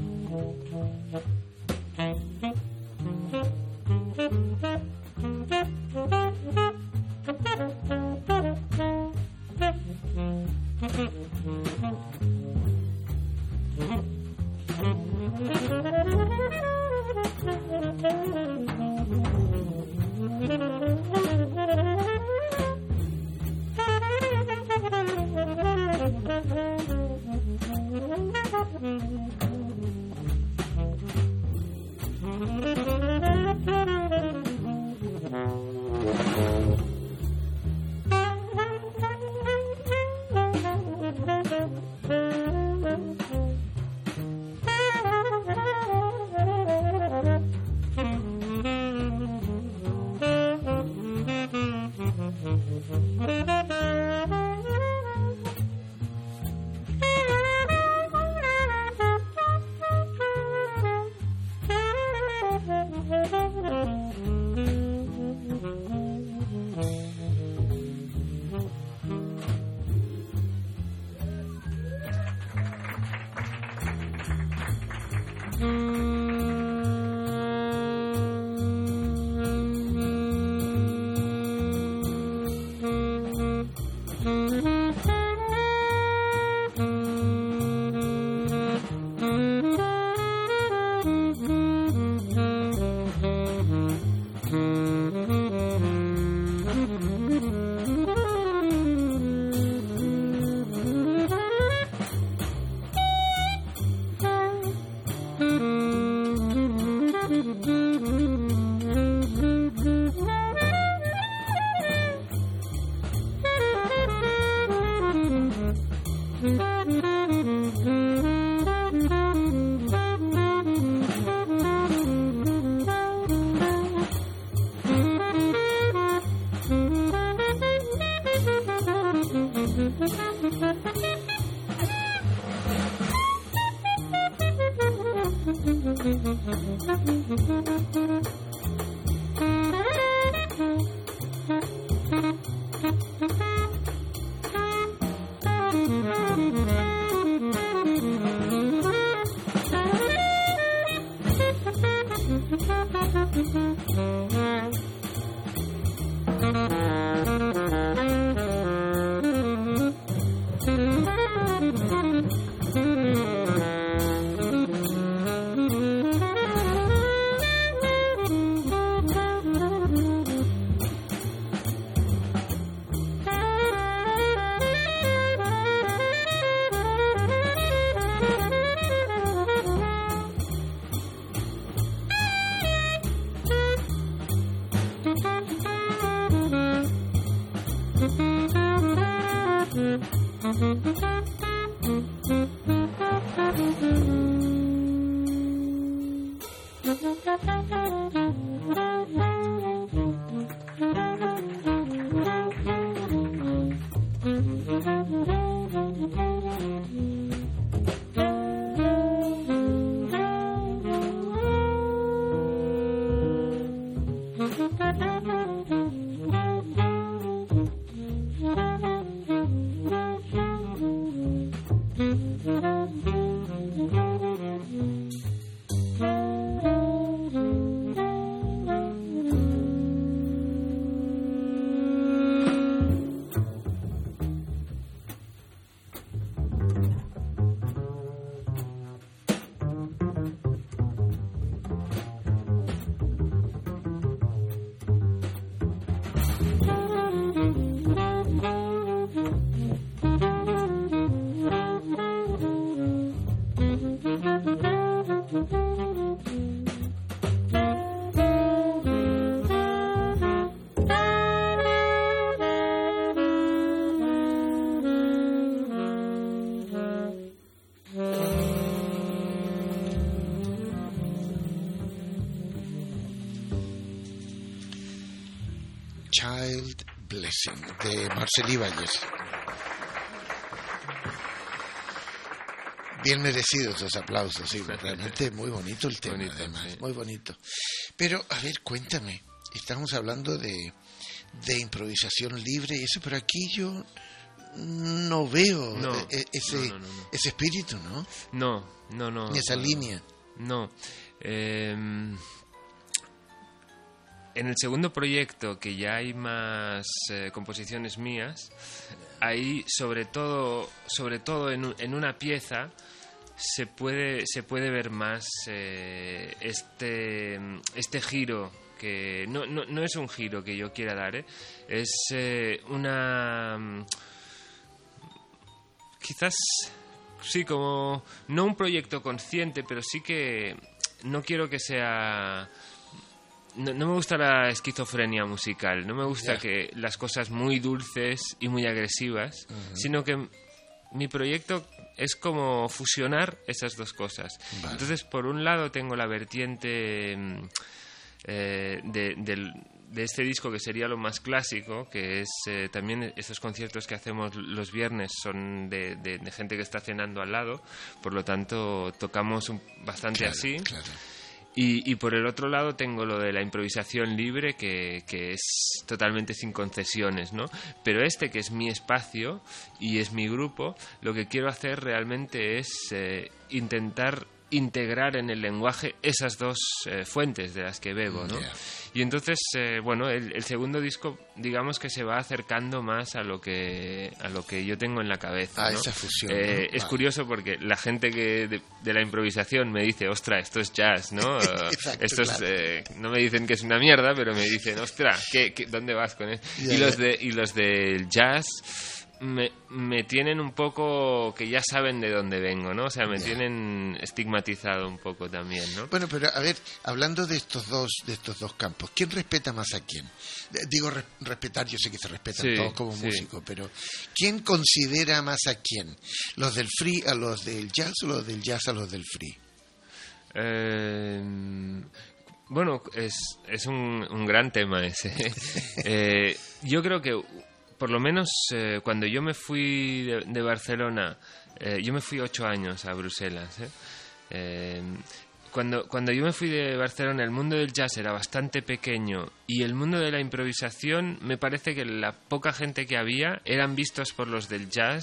Thank you. Child Blessing, de Marcel Ibáñez. Bien merecidos los aplausos, sí, realmente muy bonito el tema, bonito, además, sí. Muy bonito. Pero, a ver, cuéntame, estamos hablando de, de improvisación libre y eso, pero aquí yo no veo no, ese, no, no, no, no. ese espíritu, ¿no? No, no, no. Ni esa no, línea. No. Eh, en el segundo proyecto, que ya hay más eh, composiciones mías, ahí sobre todo, sobre todo en, en una pieza se puede se puede ver más eh, este este giro que no, no no es un giro que yo quiera dar, ¿eh? Es eh, una quizás sí, como no un proyecto consciente, pero sí que no quiero que sea. No, no me gusta la esquizofrenia musical, no me gusta yeah. que las cosas muy dulces y muy agresivas, uh-huh. sino que mi proyecto es como fusionar esas dos cosas. Vale. Entonces, por un lado tengo la vertiente eh, de, de, de este disco que sería lo más clásico, que es eh, también estos conciertos que hacemos los viernes son de, de, de gente que está cenando al lado, por lo tanto tocamos un, bastante claro, así. Claro. Y, y por el otro lado tengo lo de la improvisación libre, que, que es totalmente sin concesiones, ¿no? Pero este, que es mi espacio y es mi grupo, lo que quiero hacer realmente es eh, intentar integrar en el lenguaje esas dos eh, fuentes de las que bebo, ¿no? Yeah. Y entonces, eh, bueno, el, el segundo disco, digamos que se va acercando más a lo que a lo que yo tengo en la cabeza, A ¿no? esa fusión, Eh, ¿no? Es Vale. curioso porque la gente que de, de la improvisación me dice, ostra, esto es jazz, ¿no? Exacto, esto es, claro. eh, no me dicen que es una mierda, pero me dicen, ostra, ¿qué, qué, ¿dónde vas con eso? Ya, y los ya. de y los del jazz me, me tienen un poco que ya saben de dónde vengo, ¿no? O sea, me Ya. tienen estigmatizado un poco también, ¿no? Bueno, pero a ver, hablando de estos dos de estos dos campos, ¿quién respeta más a quién? Eh, Digo re- respetar, yo sé que se respetan Sí, todos como sí. músicos, pero ¿quién considera más a quién? ¿Los del free a los del jazz o los del jazz a los del free? Eh, bueno, es, es un, un gran tema ese. Eh, yo creo que, por lo menos, eh, cuando yo me fui de, de Barcelona, eh, yo me fui ocho años a Bruselas. ¿eh? Eh, cuando, cuando yo me fui de Barcelona, el mundo del jazz era bastante pequeño y el mundo de la improvisación, me parece que la poca gente que había eran vistos por los del jazz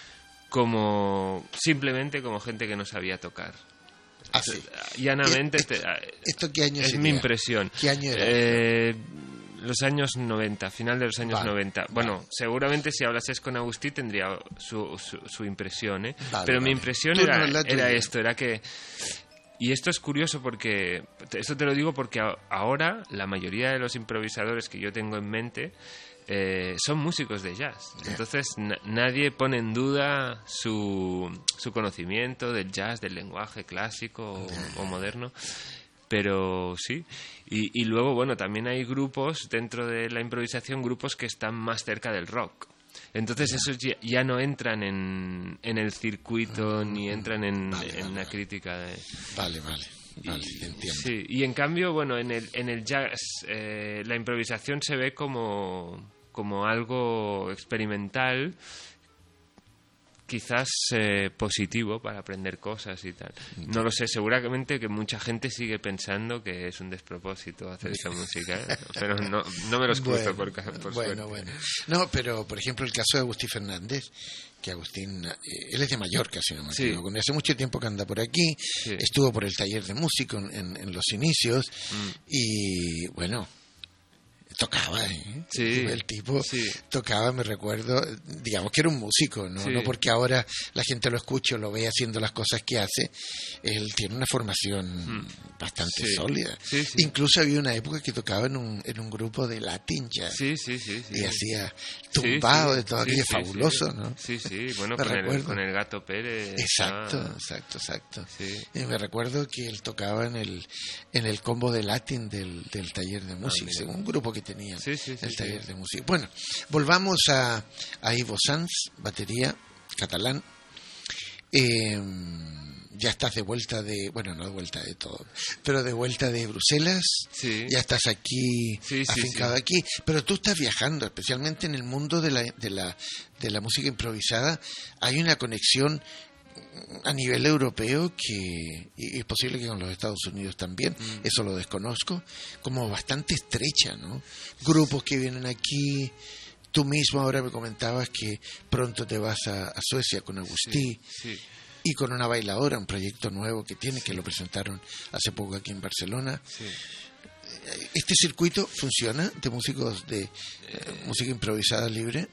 como simplemente como gente que no sabía tocar. Ah, sí. Llanamente, ¿Esto, te- esto qué año es sería? mi impresión. ¿Qué año era? Eh, los años noventa, final de los años Vale, noventa. Bueno, vale. seguramente si hablases con Agustí tendría su, su, su impresión, ¿eh? Vale, Pero mi vale. impresión Tú era, no, la tuya. era esto, era que... Y esto es curioso porque... Esto te lo digo porque a- ahora la mayoría de los improvisadores que yo tengo en mente eh, son músicos de jazz. Entonces na- nadie pone en duda su, su conocimiento del jazz, del lenguaje clásico o, o moderno. Pero sí, y, y luego, bueno, también hay grupos dentro de la improvisación, grupos que están más cerca del rock. Entonces esos ya, ya no entran en, en el circuito ni entran en, Vale, en vale, la vale. crítica. De, Vale, vale, vale, y, entiendo. sí, y en cambio, bueno, en el, en el jazz eh, la improvisación se ve como, como algo experimental, quizás eh, positivo para aprender cosas y tal. No lo sé, seguramente que mucha gente sigue pensando que es un despropósito hacer esa música, ¿eh? Pero no, no me los cruzo por, ca- por bueno, suerte. bueno. No, pero por ejemplo el caso de Agustín Fernández, que Agustín, eh, él es de Mallorca, si no me Sí. equivoco. Hace mucho tiempo que anda por aquí, Sí. estuvo por el taller de músico en, en- en los inicios Mm. y bueno, tocaba, ¿eh? Sí, El tipo sí. tocaba, me recuerdo, digamos que era un músico, ¿no? Sí. No porque ahora la gente lo escuche o lo ve haciendo las cosas que hace, él tiene una formación Mm. bastante Sí. sólida. Sí, sí. Incluso había una época que tocaba en un, en un grupo de Latin jazz Sí, sí, sí, sí. y hacía Sí, tumbado sí, de todo sí, aquello, sí, fabuloso, sí. ¿no? Sí, sí, bueno, Me con el, recuerdo. con el Gato Pérez. Exacto, estaba- exacto, exacto. Sí. Y me recuerdo que él tocaba en el en el combo de Latin del, del taller de música, mira. un grupo que tenía Sí, sí, sí, el sí. taller de música. Bueno, volvamos a, a Ivo Sanz, batería, catalán. Eh, ya estás de vuelta de, bueno, no de vuelta de todo, pero de vuelta de Bruselas. Sí. Ya estás aquí, Sí, sí, afincado sí. aquí, pero tú estás viajando, especialmente en el mundo de la, de la, de la música improvisada. Hay una conexión a nivel europeo que, y es posible que con los Estados Unidos también, Mm. eso lo desconozco, como bastante estrecha, ¿no? Grupos que vienen aquí. Tú mismo ahora me comentabas que pronto te vas a, a Suecia con Agustí Sí. y con una bailadora, un proyecto nuevo que tiene, que lo presentaron hace poco aquí en Barcelona. Sí. ¿Este circuito funciona de músicos de eh, música improvisada libre?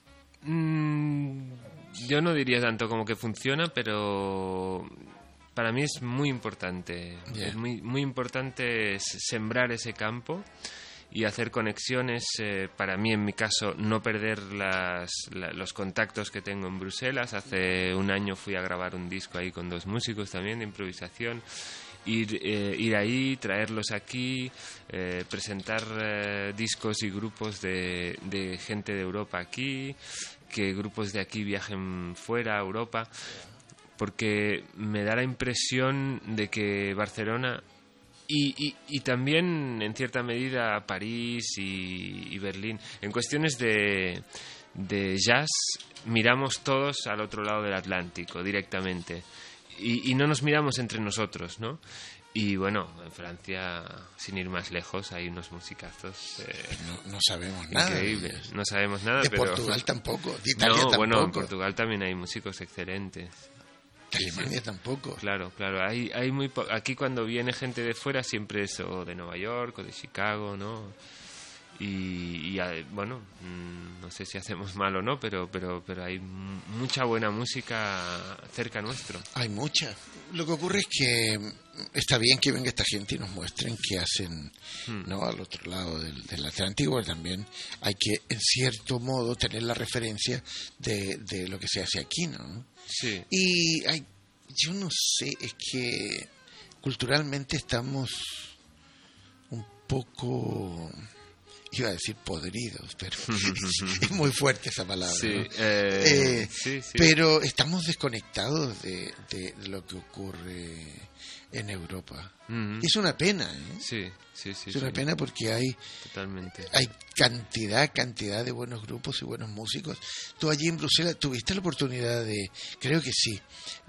Mm, yo no diría tanto como que funciona, pero para mí es muy importante. Yeah. Es muy, muy importante s- sembrar ese campo y hacer conexiones. Eh, para mí, en mi caso, no perder las, la- los contactos que tengo en Bruselas. Hace un año fui a grabar un disco ahí con dos músicos también de improvisación. Ir, eh, ir ahí, traerlos aquí, eh, presentar eh, discos y grupos de, de gente de Europa aquí, que grupos de aquí viajen fuera a Europa, porque me da la impresión de que Barcelona y, y, y también en cierta medida París y, y Berlín, en cuestiones de, de jazz, miramos todos al otro lado del Atlántico directamente. Y, y no nos miramos entre nosotros, ¿no? Y bueno, en Francia, sin ir más lejos, hay unos musicazos eh, No, no sabemos nada. increíbles. No sabemos nada, De pero... Portugal tampoco, de Italia No, tampoco. bueno, en Portugal también hay músicos excelentes. De Alemania tampoco. Claro, claro. Hay, hay muy po- aquí cuando viene gente de fuera siempre es o de Nueva York o de Chicago, ¿no? Y, y eh, bueno, mmm, no sé si hacemos mal o no, pero pero pero hay m- mucha buena música cerca nuestro. Hay mucha. Lo que ocurre es que está bien que venga esta gente y nos muestren qué hacen, Hmm. ¿no? Al otro lado del, del Atlántico, pero también hay que, en cierto modo, tener la referencia de, de lo que se hace aquí, ¿no? Sí. Y hay, yo no sé, es que culturalmente estamos un poco, iba a decir podridos, pero es muy fuerte esa palabra, Sí, ¿no? eh, Eh, sí, sí. Pero estamos desconectados de, de, de lo que ocurre en Europa. Mhm. Es una pena, ¿eh? Sí, sí, sí. Es una sí, pena porque hay totalmente. hay cantidad, cantidad de buenos grupos y buenos músicos. Tú allí en Bruselas tuviste la oportunidad de, creo que sí,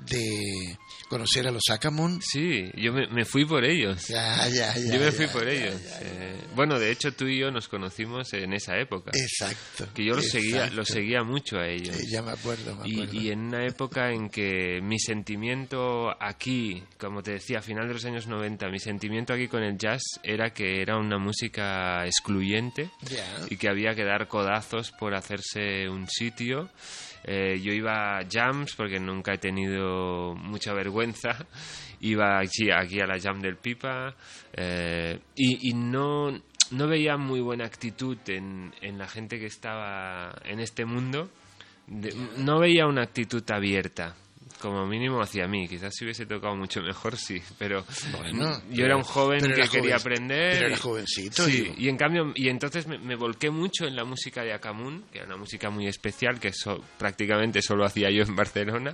de conocer a los Acamon. Sí, yo me, me fui por ellos. Ya, ya, ya, yo me ya, fui por ya, ellos. ya, ya. Eh, bueno, de hecho tú y yo nos conocimos en esa época. Exacto. Que yo los seguía, exacto. los seguía mucho a ellos. Sí, ya me acuerdo, me Y, acuerdo. y en una época en que mi sentimiento aquí, como te decía, a final de los años noventa, mi sentimiento aquí con el jazz era que era una música excluyente Ya. y que había que dar codazos por hacerse un sitio. Eh, yo iba a jams porque nunca he tenido mucha vergüenza. Iba aquí, aquí a la jam del Pipa eh, y, y no, no veía muy buena actitud en, en la gente que estaba en este mundo. De- no veía una actitud abierta, como mínimo hacia mí. Quizás si hubiese tocado mucho mejor, sí, pero Bueno, yo era un joven pero que era quería joven- aprender. pero era y- jovencito, Sí, digo. y en cambio, y entonces me, me volqué mucho en la música de Acamun, que era una música muy especial, que so- prácticamente solo hacía yo en Barcelona.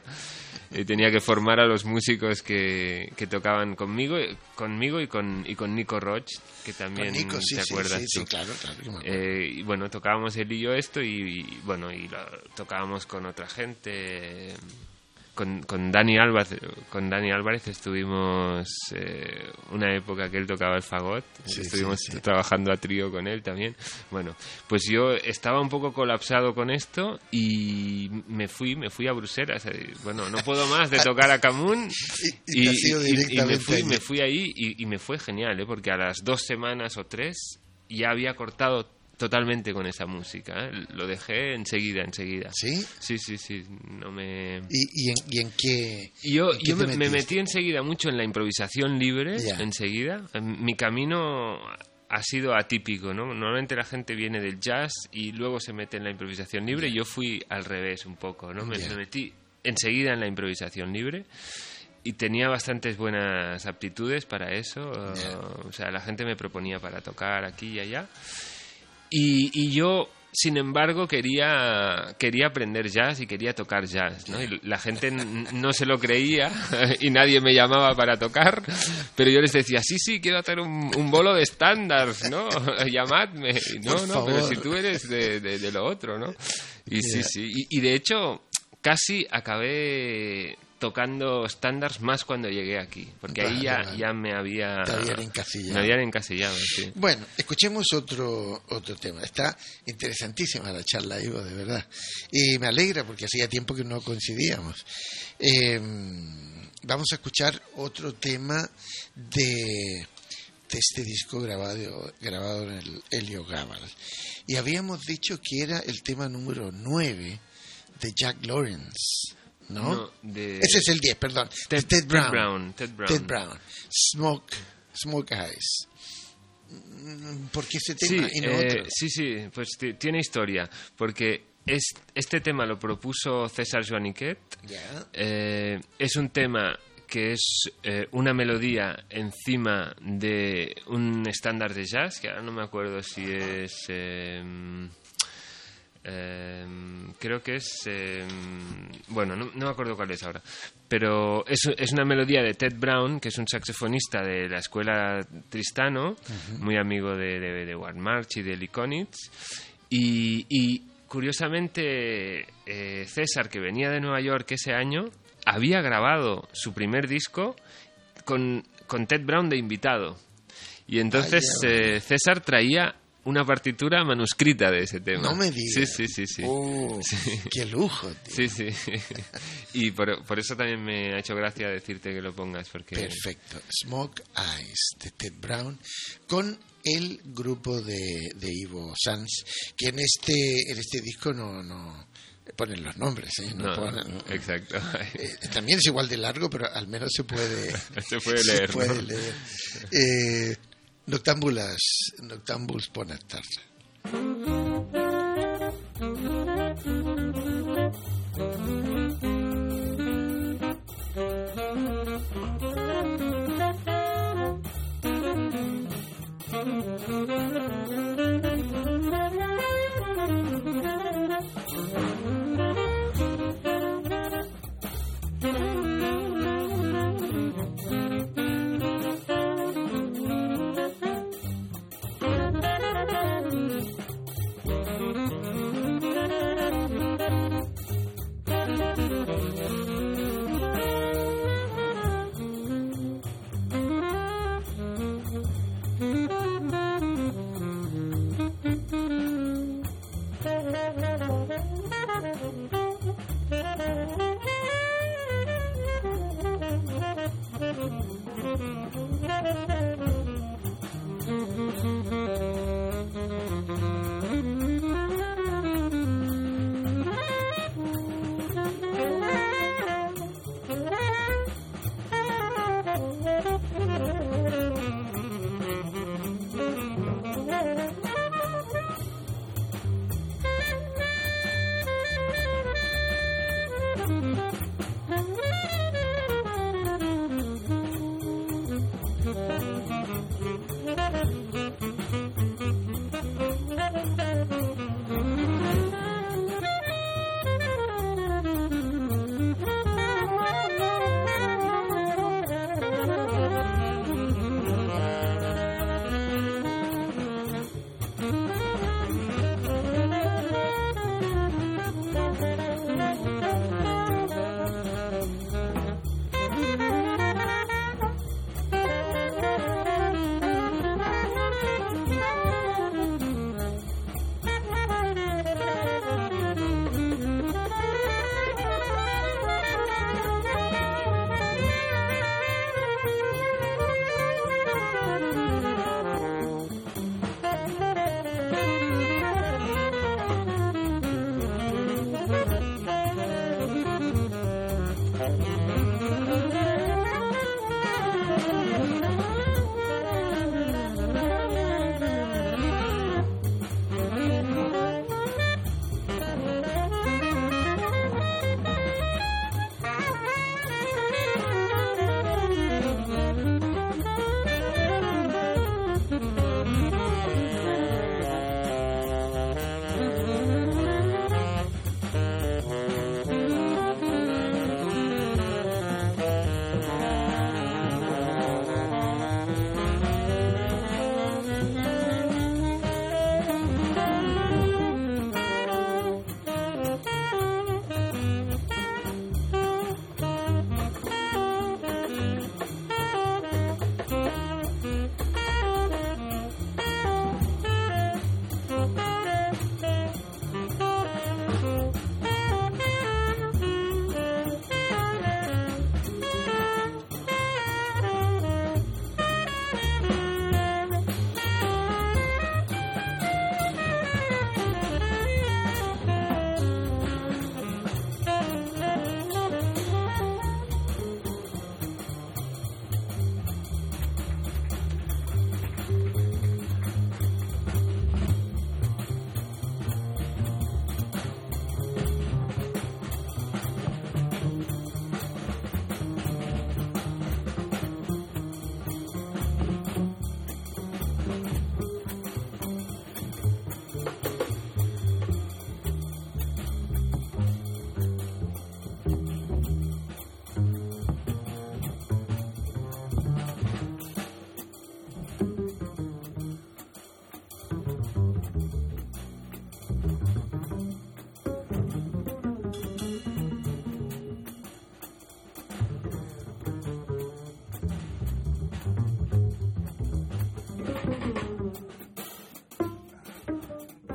Y tenía que formar a los músicos que, que tocaban conmigo, conmigo y con y con Nico Roch, que también Con Nico, sí, te sí, acuerdas sí, tú. sí, claro, claro que me acuerdo. Eh, y bueno, tocábamos él y yo esto y, y, bueno, y lo tocábamos con otra gente. eh, Con, con Dani Álvarez, con Dani Álvarez estuvimos eh, una época que él tocaba el fagot, Sí, estuvimos sí, sí. trabajando a trío con él también. Bueno, pues yo estaba un poco colapsado con esto y me fui, me fui a Bruselas. eh, Bueno, no puedo más de tocar a Camun Y- y te has ido y- y me directamente fui, allí. me fui ahí y, y me fue genial, ¿eh? Porque a las dos semanas o tres ya había cortado totalmente con esa música, ¿eh? Lo dejé enseguida, enseguida. ¿Sí? Sí, sí, sí, no me... ¿Y, y, en, y en qué? Y yo, en qué yo te me, me metiste? metí enseguida mucho en la improvisación libre, Ya. enseguida. Mi camino ha sido atípico, ¿no? Normalmente la gente viene del jazz y luego se mete en la improvisación libre. Yo fui al revés un poco, ¿no? Me, Ya. me metí enseguida en la improvisación libre y tenía bastantes buenas aptitudes para eso. Ya. Uh, o sea, la gente me proponía para tocar aquí y allá. Y, y yo, sin embargo, quería quería aprender jazz y quería tocar jazz, ¿no? Y la gente n- no se lo creía y nadie me llamaba para tocar, pero yo les decía, sí, sí, quiero hacer un, un bolo de estándares, ¿no? Llamadme. Y no, Por no, pero favor. si tú eres de, de, de lo otro, ¿no? Y sí, Ya. sí. Y, y de hecho, casi acabé tocando estándares más cuando llegué aquí, porque ahí Vale, ya, vale. ya me había... Te habían encasillado. Me habían encasillado, sí. Bueno, escuchemos otro otro tema. Está interesantísima la charla, Ivo, de verdad. Y me alegra porque hacía tiempo que no coincidíamos. Eh, vamos a escuchar otro tema de, de este disco grabado, grabado en el Helio Gabbard. Y habíamos dicho que era el tema número nueve de Jack Lawrence, ¿no? No, de- Ese es el diez, perdón. Ted, Ted, Ted Brown. Brown. Ted Brown. Ted Brown. Smoke, Smoke Eyes. Mm, ¿Por qué ese tema Sí, y no eh, otro? sí, sí, pues ti- tiene historia, porque es, este tema lo propuso César Joaniquet. Ya. Eh, es un tema que es eh, una melodía encima de un estándar de jazz, que ahora no me acuerdo si es... eh, eh, creo que es... eh, bueno, no, no me acuerdo cuál es ahora. Pero es, es una melodía de Ted Brown, que es un saxofonista de la escuela Tristano, muy amigo de, de, de Ward March y de Lee Konitz. Y, y curiosamente, eh, César, que venía de Nueva York ese año, había grabado su primer disco con, con Ted Brown de invitado. Y entonces Vaya, vaya. eh, César traía una partitura manuscrita de ese tema. No me digas. Sí, sí, sí. sí. Oh, Sí. ¡Qué lujo, tío! Sí, sí. Y por, por eso también me ha hecho gracia decirte que lo pongas, porque... Perfecto. Smoke Eyes, de Ted Brown, con el grupo de, de Ivo Sanz, que en este, en este disco no... no ponen los nombres, ¿eh? No No, ponen- exacto. Eh, también es igual de largo, pero al menos se puede, Se puede leer, se puede ¿no? leer. Eh, Noctámbulas, Noctámbuls Bonaparte. Thank you.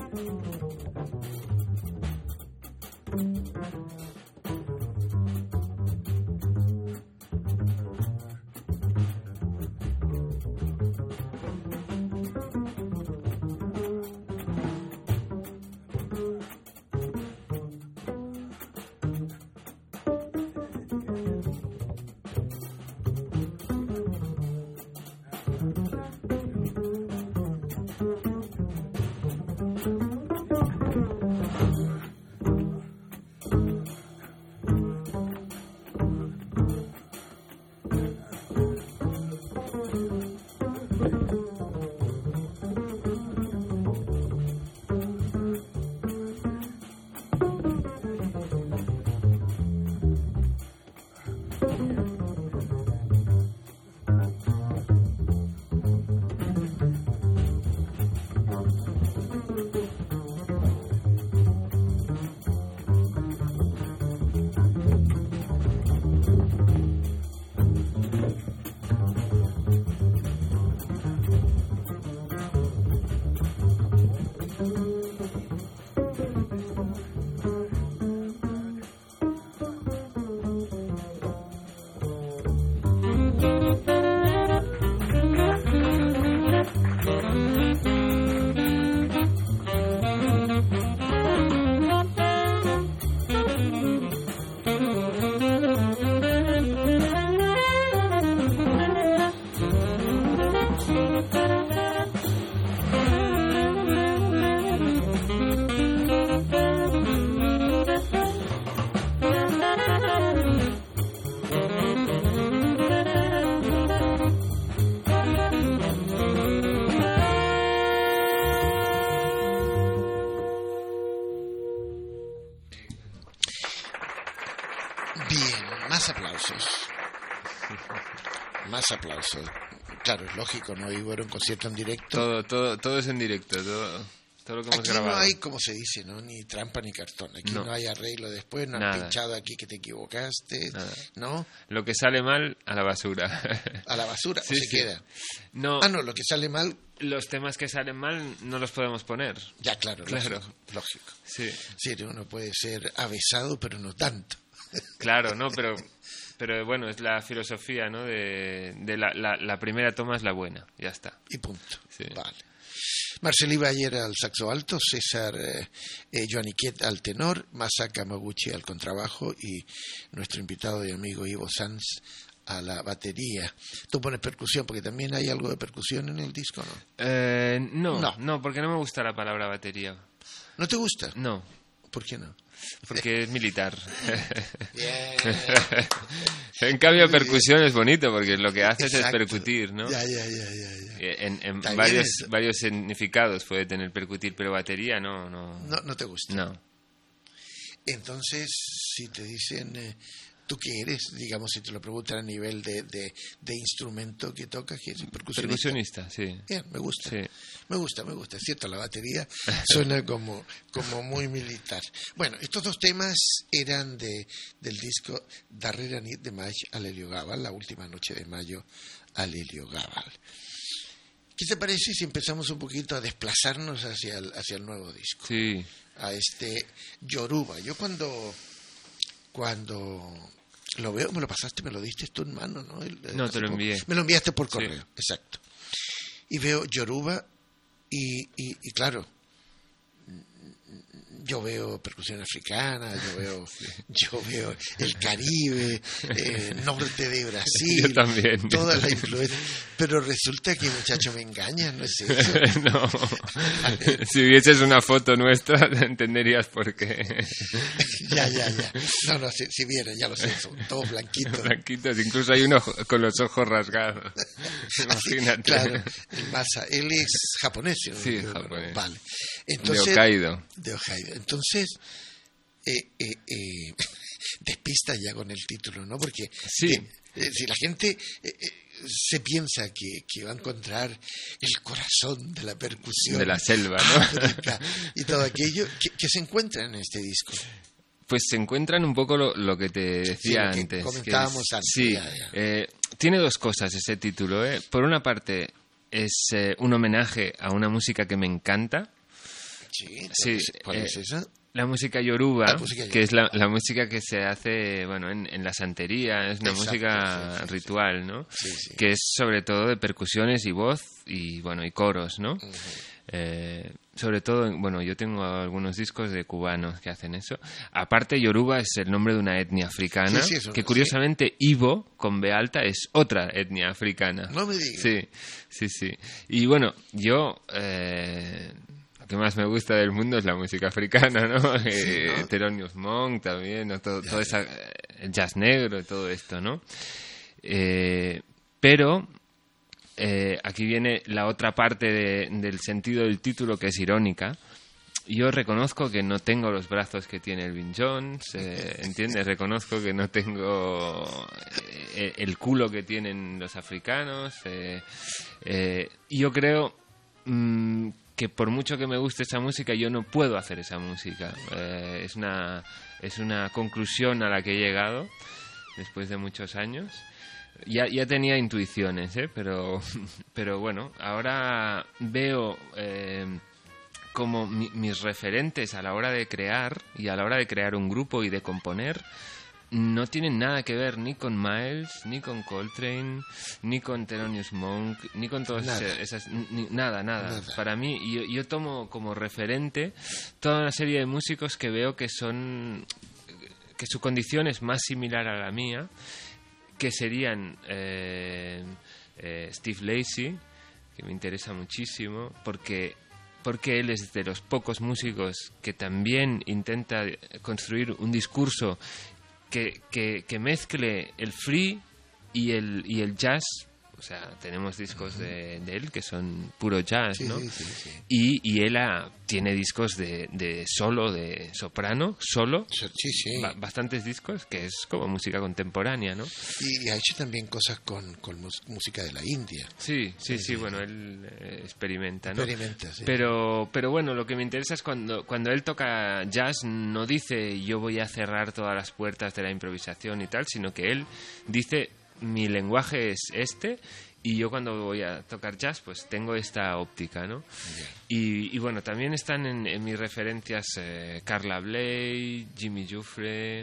Más aplausos. Más aplausos. Claro, es lógico, ¿no? Vivo era un concierto en directo. Todo, todo, todo es en directo, todo, todo lo que hemos aquí grabado. No hay, como se dice, ¿no? Ni trampa ni cartón. Aquí no, no hay arreglo después, no Nada. han pinchado aquí que te equivocaste, Nada. ¿no? Lo que sale mal, a la basura. ¿A la basura sí, o se sí. queda? No. Ah, no, lo que sale mal... Los temas que salen mal no los podemos poner. Ya, claro, claro. lógico. lógico. Sí. Sí, uno puede ser avesado, pero no tanto. Claro, no, pero... Pero bueno, es la filosofía, ¿no? De, de la, la, la primera toma es la buena, ya está. Y punto. Sí. Vale. Marcel Ibayer al saxo alto, César eh, eh, Joaniquet al tenor, Masa Kamaguchi al contrabajo y nuestro invitado y amigo Ivo Sanz a la batería. Tú pones percusión, porque también hay algo de percusión en el disco, ¿no? Eh, no, no, no, porque no me gusta la palabra batería. ¿No te gusta? No. ¿Por qué no? Porque es militar. Bien. En cambio, percusión es bonito porque lo que haces Exacto. es percutir, ¿no? Ya, ya, ya, ya, ya. En, en También varios, es... varios significados puede tener percutir, pero batería no, no. No, no te gusta. No. Entonces, si te dicen, eh, ¿tú qué eres? Digamos, si te lo preguntan a nivel de, de, de instrumento que tocas, ¿qué es? Percusionista. Percusionista, sí. Bien, me gusta. Sí. Me gusta, me gusta. Es cierto, la batería suena como, como muy militar. Bueno, estos dos temas eran de del disco Darrera nit de maig a l'Heliogàbal, la última noche de mayo a l'Heliogàbal. ¿Qué te parece si empezamos un poquito a desplazarnos hacia el, hacia el nuevo disco? Sí. A este Yoruba. Yo cuando cuando lo veo, me lo pasaste, me lo diste tú en mano, ¿no? El, no, te lo envié. Me lo enviaste por correo, sí. Exacto. Y veo Yoruba y, y, y claro, yo veo percusión africana, yo veo sí. yo veo el Caribe, eh, norte de Brasil, yo también. Toda la influencia. Pero resulta que, muchacho, me engaña, ¿no es eso? No. Si vieses una foto nuestra, entenderías por qué. Ya, ya, ya. No, no, si, si viera, ya lo sé, son todos blanquitos. Blanquitos, incluso hay uno con los ojos rasgados. Imagínate. Claro, el Masa, él es japonés, ¿no? Sí, japonés. Vale. Entonces, de Hokkaido. De Hokkaido. Entonces, eh, eh, eh, despista ya con el título, ¿no? Porque sí. eh, eh, si la gente eh, eh, se piensa que, que va a encontrar el corazón de la percusión. De la selva, ¿no? África, y todo aquello, ¿qué, qué se encuentra en este disco? Pues se encuentran un poco lo, lo que te decía sí, lo que antes. comentábamos que es, antes. Sí, ya, ya. Eh, tiene dos cosas ese título. ¿eh? Por una parte, es eh, un homenaje a una música que me encanta. Sí, Sí, ¿cuál eh, es esa? La música yoruba, La música que es la, yoruba. la música que se hace, bueno, en, en la santería, es una Exacto, música sí, sí, sí. ritual, ¿no? Sí, sí. Que es sobre todo de percusiones y voz y, bueno, y coros, ¿no? Ujú. Eh, sobre todo, bueno, yo tengo algunos discos de cubanos que hacen eso. Aparte, Yoruba es el nombre de una etnia africana, Sí, sí, eso- que curiosamente Ibo, con B alta, es otra etnia africana. No me digas. Sí, sí, sí. Y bueno, yo... Eh, lo que más me gusta del mundo es la música africana, ¿no? Eh, ¿no? Thelonious Monk también, ¿no? Todo, Ya, todo ya. esa, el jazz negro y todo esto, ¿no? Eh, pero... Eh, aquí viene la otra parte de- del sentido del título, que es irónica. Yo reconozco que no tengo los brazos que tiene Elvin Jones, eh, ¿entiendes? Reconozco que no tengo eh, el culo que tienen los africanos. Eh, eh, y yo creo mm, que por mucho que me guste esa música, yo no puedo hacer esa música. Eh, es una, es una conclusión a la que he llegado después de muchos años. Ya, ya tenía intuiciones, ¿eh? pero, pero bueno, ahora veo eh, como mi- mis referentes a la hora de crear y a la hora de crear un grupo y de componer no tienen nada que ver ni con Miles, ni con Coltrane, ni con Thelonious Monk, ni con todas Nada. esas... esas- ni- nada, nada, Nada. Para mí, yo, yo tomo como referente toda una serie de músicos que veo que son... que su condición es más similar a la mía, que serían eh, eh, Steve Lacy, que me interesa muchísimo, porque, porque él es de los pocos músicos que también intenta construir un discurso que, que, que mezcle el free y el, y el jazz. O sea, tenemos discos de, de él que son puro jazz, Sí, ¿no? sí, sí, sí. Y, y él ah, tiene discos de, de solo, de soprano, solo, Sí, sí. Ba- bastantes discos, que es como música contemporánea, ¿no? Y ha hecho también cosas con, con mus- música de la India. Sí, sí, Sí, sí, sí. bueno, él eh, experimenta, ¿no? Experimenta, sí. Pero, pero bueno, lo que me interesa es cuando, cuando él toca jazz, no dice yo voy a cerrar todas las puertas de la improvisación y tal, sino que él dice mi lenguaje es este y yo cuando voy a tocar jazz pues tengo esta óptica, ¿no? Y, y bueno, también están en, en mis referencias eh, Carla Bley, Jimmy Giuffre,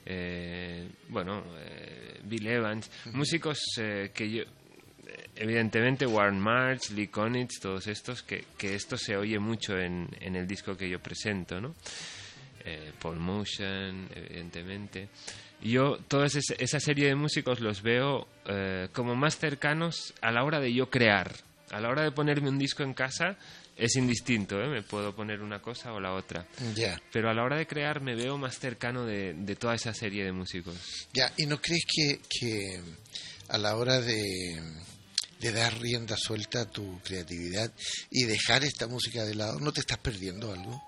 eh, bueno, eh, Bill Evans, músicos eh, que yo, eh, evidentemente Warren March, Lee Konitz, todos estos, que, que esto se oye mucho en, en el disco que yo presento, ¿no? Eh, Paul Motion, evidentemente. Y yo, toda esa, esa serie de músicos los veo eh, como más cercanos a la hora de yo crear. A la hora de ponerme un disco en casa es indistinto, ¿eh? Me puedo poner una cosa o la otra. Ya, Pero a la hora de crear me veo más cercano de, de toda esa serie de músicos. ya. ¿Y no crees que, que a la hora de, de dar rienda suelta a tu creatividad y dejar esta música de lado, no te estás perdiendo algo?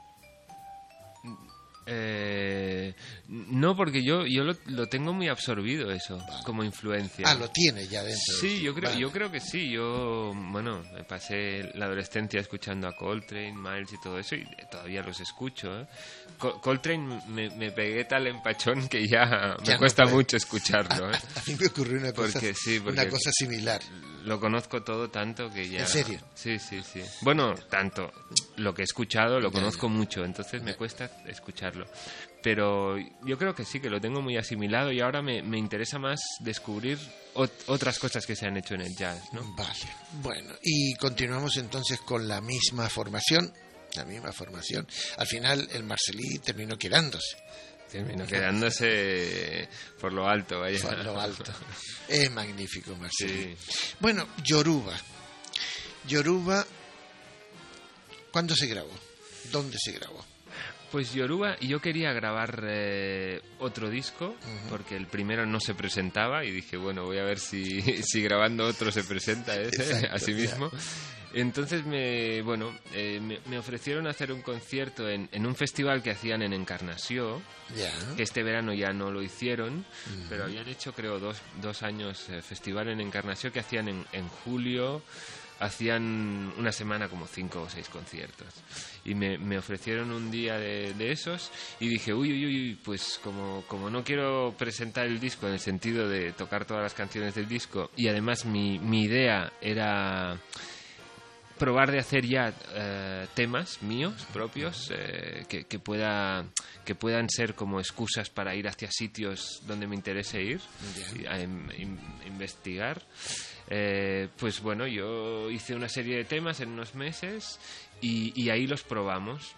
Eh, no, porque yo, yo lo, lo tengo muy absorbido eso, como influencia. Ah, lo tienes ya dentro. de Sí, ti. yo creo, Vale. yo creo que sí. Yo, bueno, me pasé la adolescencia escuchando a Coltrane, Miles y todo eso, y todavía los escucho. ¿eh? Co- Coltrane me, me pegué tal empachón que ya me Ya no cuesta puedes. mucho escucharlo. ¿eh? A mí me ocurrió una cosa, Porque sí, porque- una cosa similar. Lo conozco todo tanto que ya... ¿En serio? Sí, sí, sí. Bueno, tanto. Lo que he escuchado lo Ya, conozco ya. mucho, entonces me cuesta escucharlo. Pero yo creo que sí, que lo tengo muy asimilado y ahora me, me interesa más descubrir ot- otras cosas que se han hecho en el jazz, ¿no? Vale. Bueno, y continuamos entonces con la misma formación. La misma formación. Al final, el Marcelí terminó quedándose Terminó quedándose por lo alto, vaya. por lo alto. Es magnífico, Marcelí. Sí. Bueno, Yoruba. Yoruba, ¿cuándo se grabó? ¿Dónde se grabó? Pues Yoruba, yo quería grabar eh, otro disco, porque el primero no se presentaba y dije, bueno, voy a ver si, si grabando otro se presenta ese, Exacto, a sí ya. mismo. Entonces me, bueno, eh, me, me ofrecieron hacer un concierto en, en un festival que hacían en Encarnació, Ya. que este verano ya no lo hicieron, pero habían hecho creo dos, dos años eh, festival en Encarnació que hacían en, en julio, hacían una semana como cinco o seis conciertos y me, me ofrecieron un día de, de esos y dije uy uy uy pues como, como no quiero presentar el disco en el sentido de tocar todas las canciones del disco y además mi, mi idea era probar de hacer ya eh, temas míos propios eh, que, que pueda que puedan ser como excusas para ir hacia sitios donde me interese ir, sí, a in, in, investigar. Eh, pues bueno, yo hice una serie de temas en unos meses y, y ahí los probamos.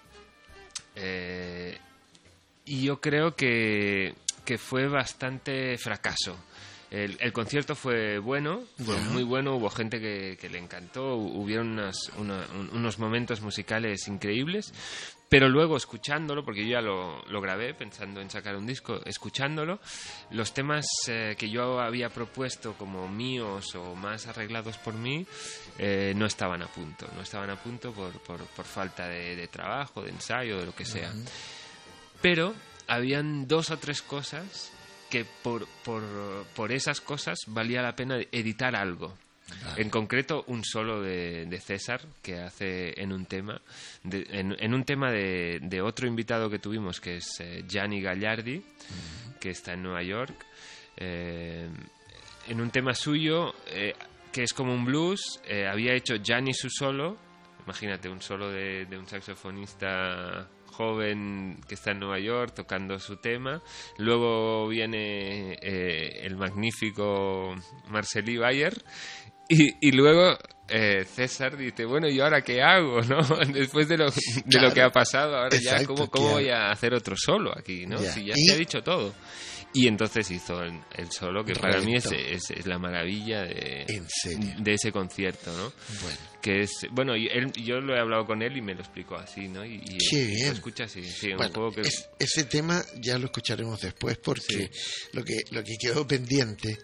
Eh, y yo creo que, que fue bastante fracaso. El, el concierto fue bueno, fue yeah. muy bueno, hubo gente que, que le encantó, hubieron unas, una, un, unos momentos musicales increíbles, pero luego escuchándolo, porque yo ya lo, lo grabé pensando en sacar un disco, escuchándolo, los temas eh, que yo había propuesto como míos o más arreglados por mí, eh, no estaban a punto, no estaban a punto por, por, por falta de, de trabajo, de ensayo, de lo que sea. Uh-huh. Pero habían dos o tres cosas que por, por, por esas cosas valía la pena editar algo. Vale. En concreto, un solo de, de César que hace en un tema, de, en, en un tema de, de otro invitado que tuvimos, que es eh, Gianni Gagliardi, uh-huh. que está en Nueva York, eh, en un tema suyo eh, que es como un blues. Eh, había hecho Gianni su solo, imagínate, un solo de, de un saxofonista joven que está en Nueva York tocando su tema. Luego viene eh, el magnífico Marceli Bayer y, y luego eh, César dice, bueno, ¿y ahora qué hago? ¿No? Después de lo, de claro, lo que ha pasado, ahora exacto, ya ¿cómo, cómo voy a hacer otro solo aquí? ¿No? Ya. Si ya ¿Y? se ha dicho todo. Y entonces hizo el, el solo, que Recto. para mí es, es, es la maravilla de, de ese concierto, ¿no? Bueno. Que es, bueno, él, yo lo he hablado con él y me lo explicó así, ¿no? Y, y Qué bien. Lo escucha así, sí, bueno, un juego que... es, ese tema ya lo escucharemos después porque sí. lo que lo que quedó pendiente,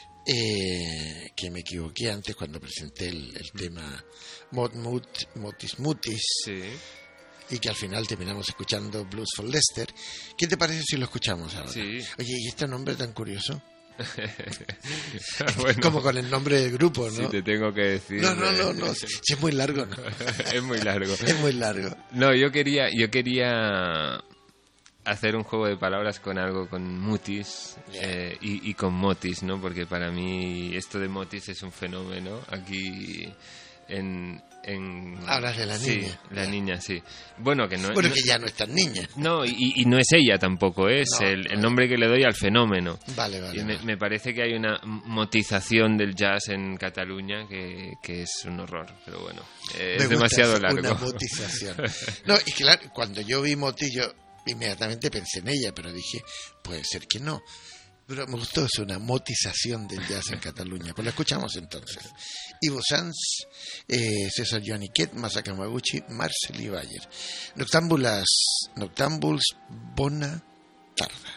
eh, que me equivoqué antes cuando presenté el, el tema Mot, Mut, Motis Mutis, sí. y que al final terminamos escuchando Blues for Lester. ¿Qué te parece si lo escuchamos ahora? Sí. Oye, ¿y este nombre tan curioso? Bueno, como con el nombre del grupo, ¿no? Sí, te tengo que decir. No, no, no, no. Si es muy largo, ¿no? Es muy largo. Es muy largo. No, yo quería, yo quería hacer un juego de palabras con algo, con mutis yeah. eh, y, y con motis, ¿no? Porque para mí esto de motis es un fenómeno aquí en... En... Hablas de la niña. Sí, la yeah. niña, sí. Bueno, que no, bueno, no que ya no es tan niña. No, y, y no es ella tampoco, es no, el, el nombre que le doy al fenómeno. Vale, vale. Y me, vale. me parece que hay una motización del jazz en Cataluña que, que es un horror, pero bueno, eh, es demasiado largo. Una motización. No, y claro, cuando yo vi Moti, yo inmediatamente pensé en ella, pero dije, puede ser que no. Pero me gustó, es una motización del jazz en Cataluña. Pues lo escuchamos entonces. Ivo Sanz, eh, César Joaniquet, Masaka Maguchi, Marceli Bayer. Noctámbulas, Noctámbuls, bona tarda.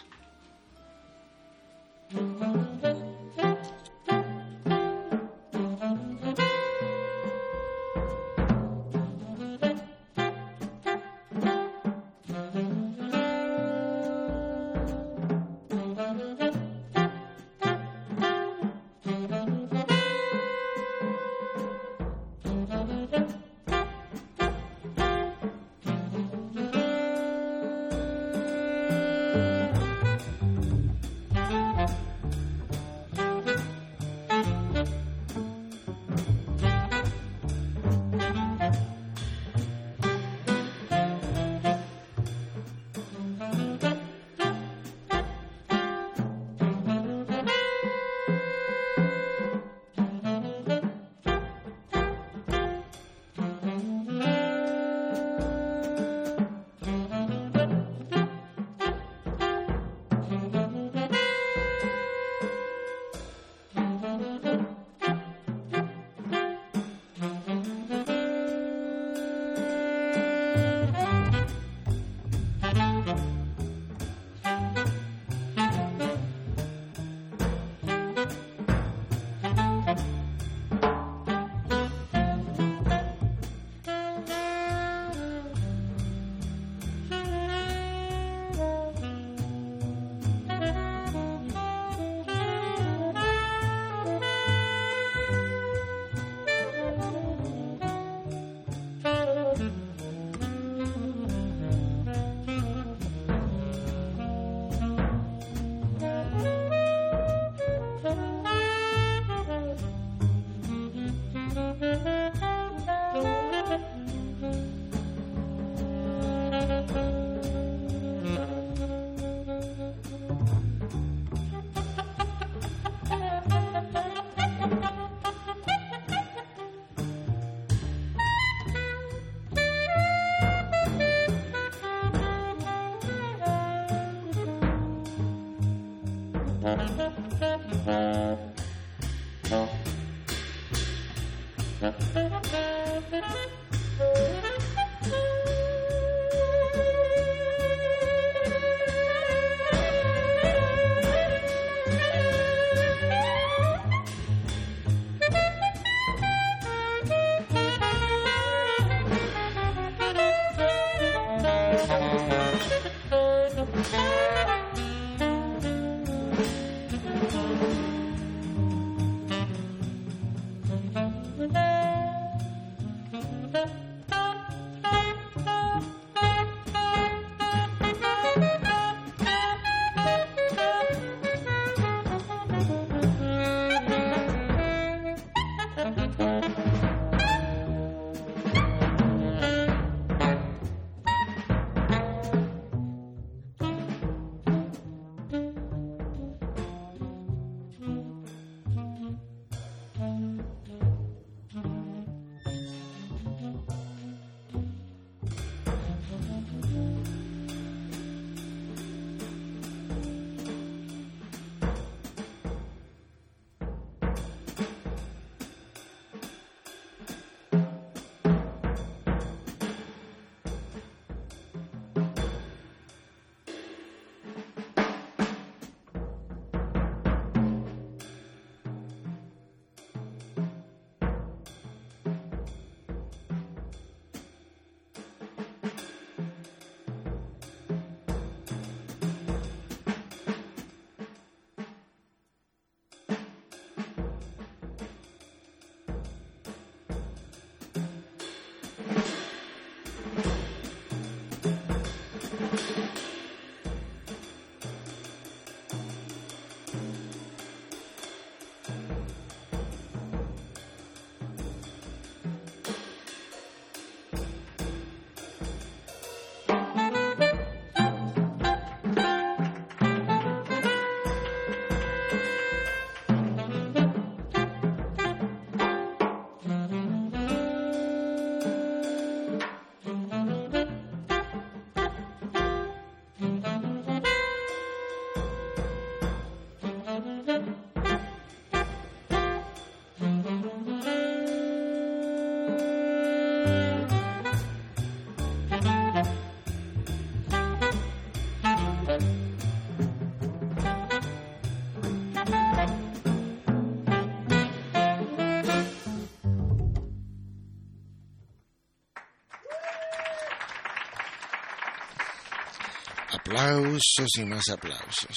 Aplausos y más aplausos.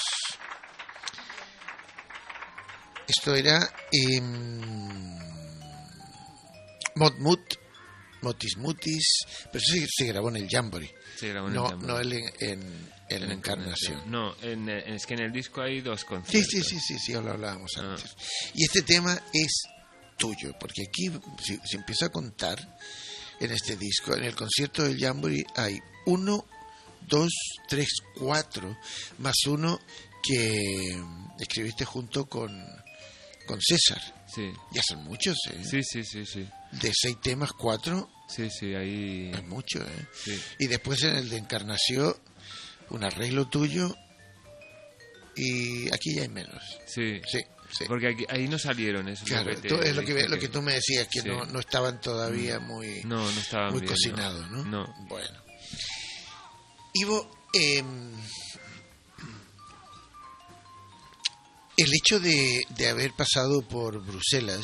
Esto era eh, Motmut, Motis Mutis, pero eso sí se grabó en el Jamboree. Se grabó en no, el Jamboree. No el en, en, en la Encarnación. No, en, es que en el disco hay dos Sí, conciertos. sí, sí, sí, sí, lo hablábamos Ah. antes. Y este tema es tuyo, porque aquí si, si empiezo a contar en este disco, en el concierto del Jamboree hay uno, dos, tres, cuatro, más uno que escribiste junto con, con César. Sí. Ya son muchos, ¿eh? Sí, sí, sí, sí. De seis temas, cuatro, Sí, sí, ahí... es mucho, ¿eh? Sí. Y después en el de Encarnación, un arreglo tuyo, y aquí ya hay menos. Sí. Sí, sí. Porque aquí, ahí no salieron esos. Claro, lo que te tú- es lo dije que, lo que tú me decías, que sí. no, no estaban todavía muy, No, no estaban muy bien, cocinados, ¿no? No. Bueno. Ivo, eh, el hecho de, de haber pasado por Bruselas,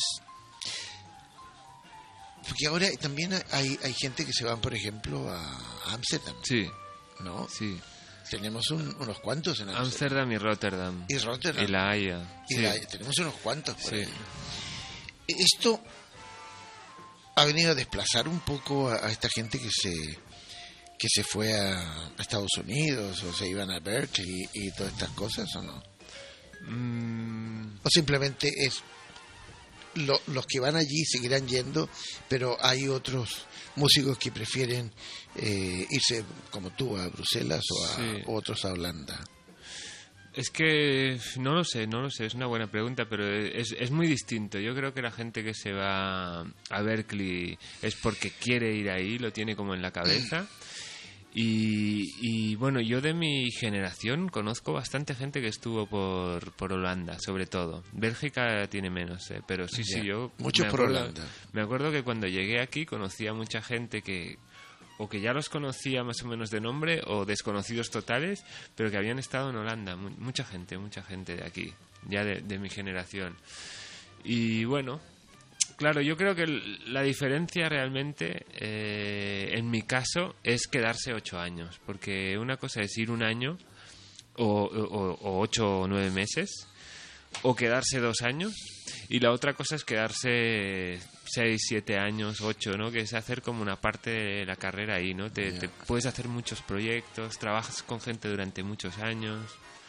porque ahora también hay, hay gente que se van, por ejemplo, a Ámsterdam, Sí, ¿no? sí. Tenemos un- unos cuantos en Ámsterdam. Ámsterdam y Rotterdam. Y Rotterdam. Y La Haya. Y Sí. la- tenemos unos cuantos por Sí. ahí. Esto ha venido a desplazar un poco a, a esta gente que se que se fue a, a Estados Unidos o se iban a Berkeley y, y todas estas cosas, ¿o no? Mm, O simplemente es lo- los que van allí seguirán yendo, pero hay otros músicos que prefieren eh, irse como tú a Bruselas o a Sí. o otros a Holanda. es que no lo sé, no lo sé, es una buena pregunta, pero es, es muy distinto. Yo creo que la gente que se va a Berkeley es porque quiere ir ahí, lo tiene como en la cabeza. Y, y bueno, yo de mi generación conozco bastante gente que estuvo por, por Holanda, sobre todo. Bélgica tiene menos, eh, pero sí, Ya. sí, yo... Muchos me por acuerdo- Holanda. Me acuerdo que cuando llegué aquí conocía mucha gente que... o que ya los conocía más o menos de nombre, o desconocidos totales, pero que habían estado en Holanda. Mu- mucha gente, mucha gente de aquí, ya de, de mi generación. Y bueno... Claro, yo creo que el- la diferencia realmente, eh, en mi caso, es quedarse ocho años. Porque una cosa es ir un año, o, o- o ocho o nueve meses, o quedarse dos años, y la otra cosa es quedarse seis, siete años, ocho, ¿no? Que es hacer como una parte de la carrera ahí, ¿no? Te, te puedes hacer muchos proyectos, trabajas con gente durante muchos años...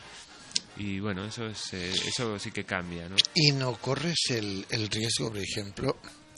Y bueno, eso es eh, eso sí que cambia, ¿no? Y no corres el, el riesgo, por ejemplo,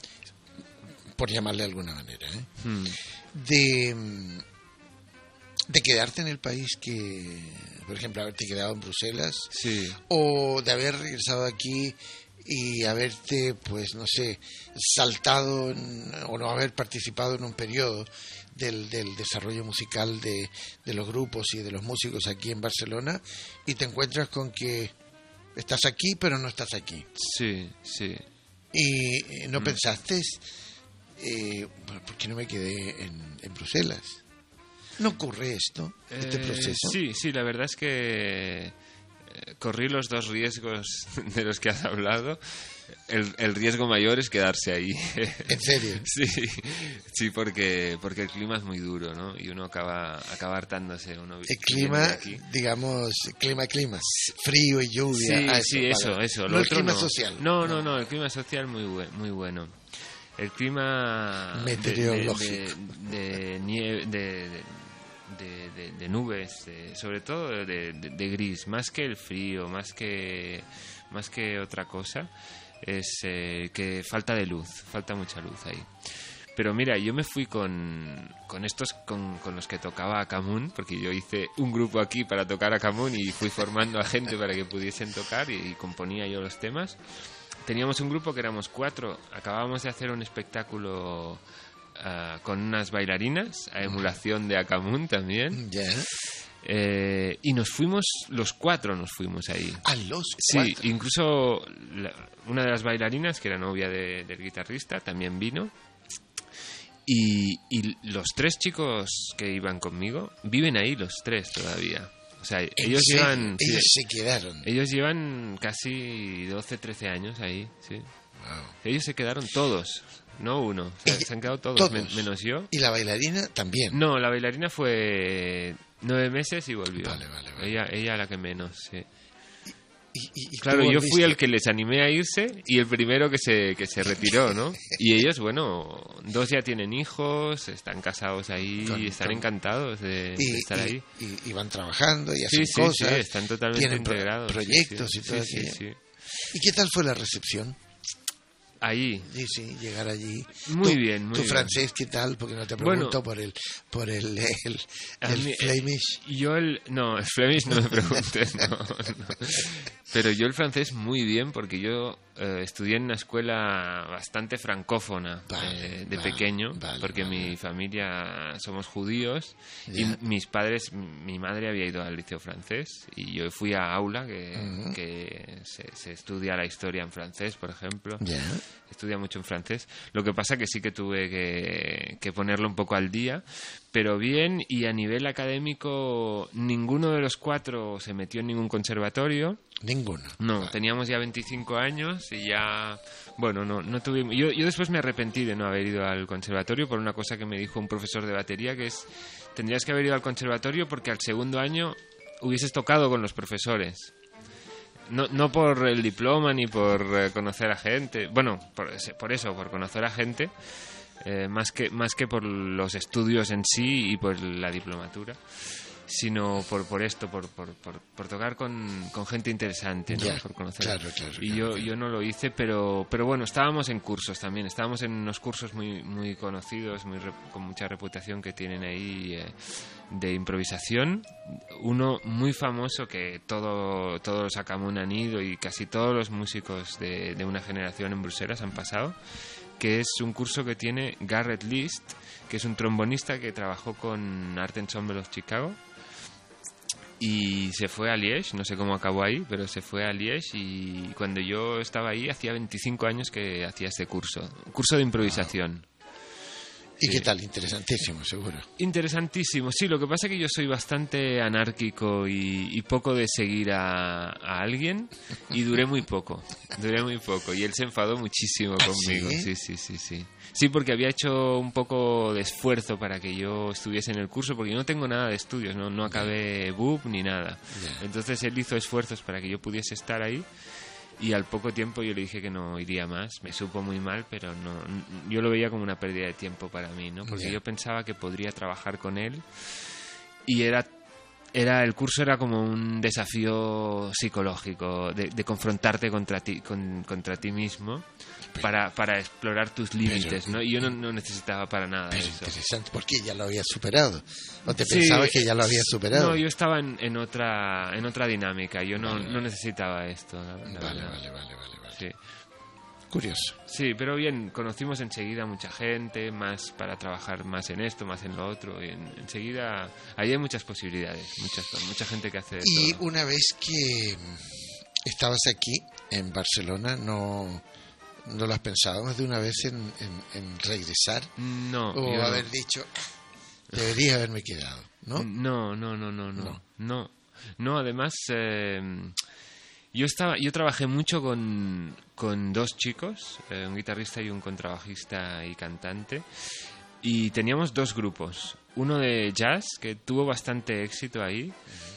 por llamarle de alguna manera, ¿eh? Hmm. de, mm, de quedarte en el país que, por ejemplo, haberte quedado en Bruselas, Sí. o de haber regresado aquí y haberte, pues no sé, saltado en- o no haber participado en un periodo del, del desarrollo musical de, de los grupos y de los músicos aquí en Barcelona, y te encuentras con que estás aquí pero no estás aquí. Sí, sí. Y eh, no pensaste, eh, bueno, ¿por qué no me quedé en, en Bruselas? ¿No ocurre esto, este Eh, proceso? Sí, sí, la verdad es que eh, corrí los dos riesgos de los que has hablado. El, el riesgo mayor es quedarse ahí. ¿En serio? Sí, sí, porque porque el clima es muy duro, ¿no? Y uno acaba acaba hartándose. Uno El viene clima, de aquí. digamos, clima, clima, frío y lluvia. Sí, ah, sí, vale. eso, eso. No Lo el otro clima no. social. No, no, no, el clima social muy buen, muy bueno. El clima de- Meteorológico. de, de, de nieve, de, de- de, de- de nubes, de- sobre todo de, de- de gris, más que el frío, más que más que otra cosa, es eh, que falta de luz, falta mucha luz ahí. Pero mira, yo me fui con, con estos con, con los que tocaba Akamun, porque yo hice un grupo aquí para tocar Akamun y fui formando a gente para que pudiesen tocar, y, y componía yo los temas. Teníamos un grupo que éramos cuatro, acabábamos de hacer un espectáculo ah, con unas bailarinas, a emulación de Akamun también, Ya. eh, y nos fuimos, los cuatro nos fuimos ahí. A los Sí, cuatro. incluso la- una de las bailarinas, que era novia de- del guitarrista, también vino. Y, y los tres chicos que iban conmigo viven ahí, los tres todavía. O sea, ¿En ellos serio? llevan... sí, Ellos se quedaron. ellos llevan casi doce, trece años ahí, sí. Wow. Ellos se quedaron todos, no uno. O sea, Ella- se han quedado todos, todos. men- menos yo. Y la bailarina también. No, la bailarina fue nueve meses y volvió. Vale, vale, vale. Ella, ella la que menos, sí. Y, y- y Claro, tú yo fui volviste. el que les animé a irse y el primero que se, que se retiró, ¿no? Y ellos, bueno, dos ya tienen hijos, están casados ahí Con- y están con- encantados de, y, de estar y- ahí. y- y van trabajando y Sí, hacen sí, cosas. sí, están totalmente tienen pro- integrados. sí, proyectos sí, y todo sí, aquello. sí, sí. ¿Y qué tal fue la recepción? Ahí, Sí, sí, llegar allí. Muy Tu- bien, muy ¿Tu bien. francés qué tal? Porque no te Bueno. pregunto por el por el, el, A el mí, eh, Flemish. yo el... No, el Flemish no me preguntes, no, no. Pero yo el francés muy bien, porque yo eh, estudié en una escuela bastante francófona Vale, eh, de vale, pequeño, vale, porque vale. mi familia somos judíos Ya. y mis padres, mi madre había ido al liceo francés y yo fui a aula, que, Ujú. que se, se estudia la historia en francés, por ejemplo. Ya. Estudia mucho en francés. Lo que pasa que sí que tuve que, que ponerlo un poco al día, pero bien. Y a nivel académico, ninguno de los cuatro se metió en ningún conservatorio. Ninguno. No, Vale. teníamos ya veinticinco años y ya... Bueno, no, no tuvimos... Yo, yo después me arrepentí de no haber ido al conservatorio por una cosa que me dijo un profesor de batería, que es: tendrías que haber ido al conservatorio porque al segundo año hubieses tocado con los profesores. No, no por el diploma ni por eh, conocer a gente. Bueno, por, ese- por eso, por conocer a gente, eh, más que más que por los estudios en sí y por la diplomatura, sino por por esto, por por, por, por tocar con, con gente interesante, ¿no? Ya, Por conocer. claro, claro, Y claro, yo claro. yo no lo hice, pero pero bueno, estábamos en cursos también, estábamos en unos cursos muy muy conocidos, muy re- con mucha reputación que tienen ahí, eh, de improvisación. Uno muy famoso que todo, todos los Akamun han ido y casi todos los músicos de, de una generación en Bruselas han pasado, que es un curso que tiene Garrett List, que es un trombonista que trabajó con Art Ensemble of Chicago y se fue a Liège, no sé cómo acabó ahí, pero se fue a Liège, y cuando yo estaba ahí hacía veinticinco años que hacía este curso, un curso de improvisación. Wow. ¿Y Sí. qué tal? Interesantísimo, seguro. Interesantísimo, sí, lo que pasa es que yo soy bastante anárquico y, y poco de seguir a, a alguien, y duré muy poco, duré muy poco, y él se enfadó muchísimo ¿Ah, conmigo, sí? sí, sí, sí, sí. Sí, porque había hecho un poco de esfuerzo para que yo estuviese en el curso, porque yo no tengo nada de estudios, no, no acabé B U P ni nada. Ya. Entonces él hizo esfuerzos para que yo pudiese estar ahí, y al poco tiempo yo le dije que no iría más. Me supo muy mal, pero no, yo lo veía como una pérdida de tiempo para mí, ¿no? Porque Ya. yo pensaba que podría trabajar con él, y era era el curso era como un desafío psicológico de, de confrontarte contra ti con, contra ti mismo para, para explorar tus límites, Pero- ¿no? Y yo no, no necesitaba para nada Pero eso. interesante, porque ya lo había superado. ¿O te Sí, pensabas que ya lo había superado? No, yo estaba en, en otra en otra dinámica. Yo no, no necesitaba esto, la, la Vale, verdad. vale, vale, vale, vale. Sí. Curioso. Sí, pero bien, conocimos enseguida mucha gente, más para trabajar más en esto, más en lo otro, y en- enseguida ahí hay muchas posibilidades, muchas, mucha gente que hace de Y todo. una vez que estabas aquí, en Barcelona, ¿no, no lo has pensado más de una vez en, en- en regresar? No, O yo no. haber dicho, debería haberme quedado, ¿no? No, no, no, no, no, No. no, no. Además, eh, yo estaba, yo trabajé mucho con, con dos chicos, eh, un guitarrista y un contrabajista y cantante, y teníamos dos grupos, uno de jazz que tuvo bastante éxito ahí,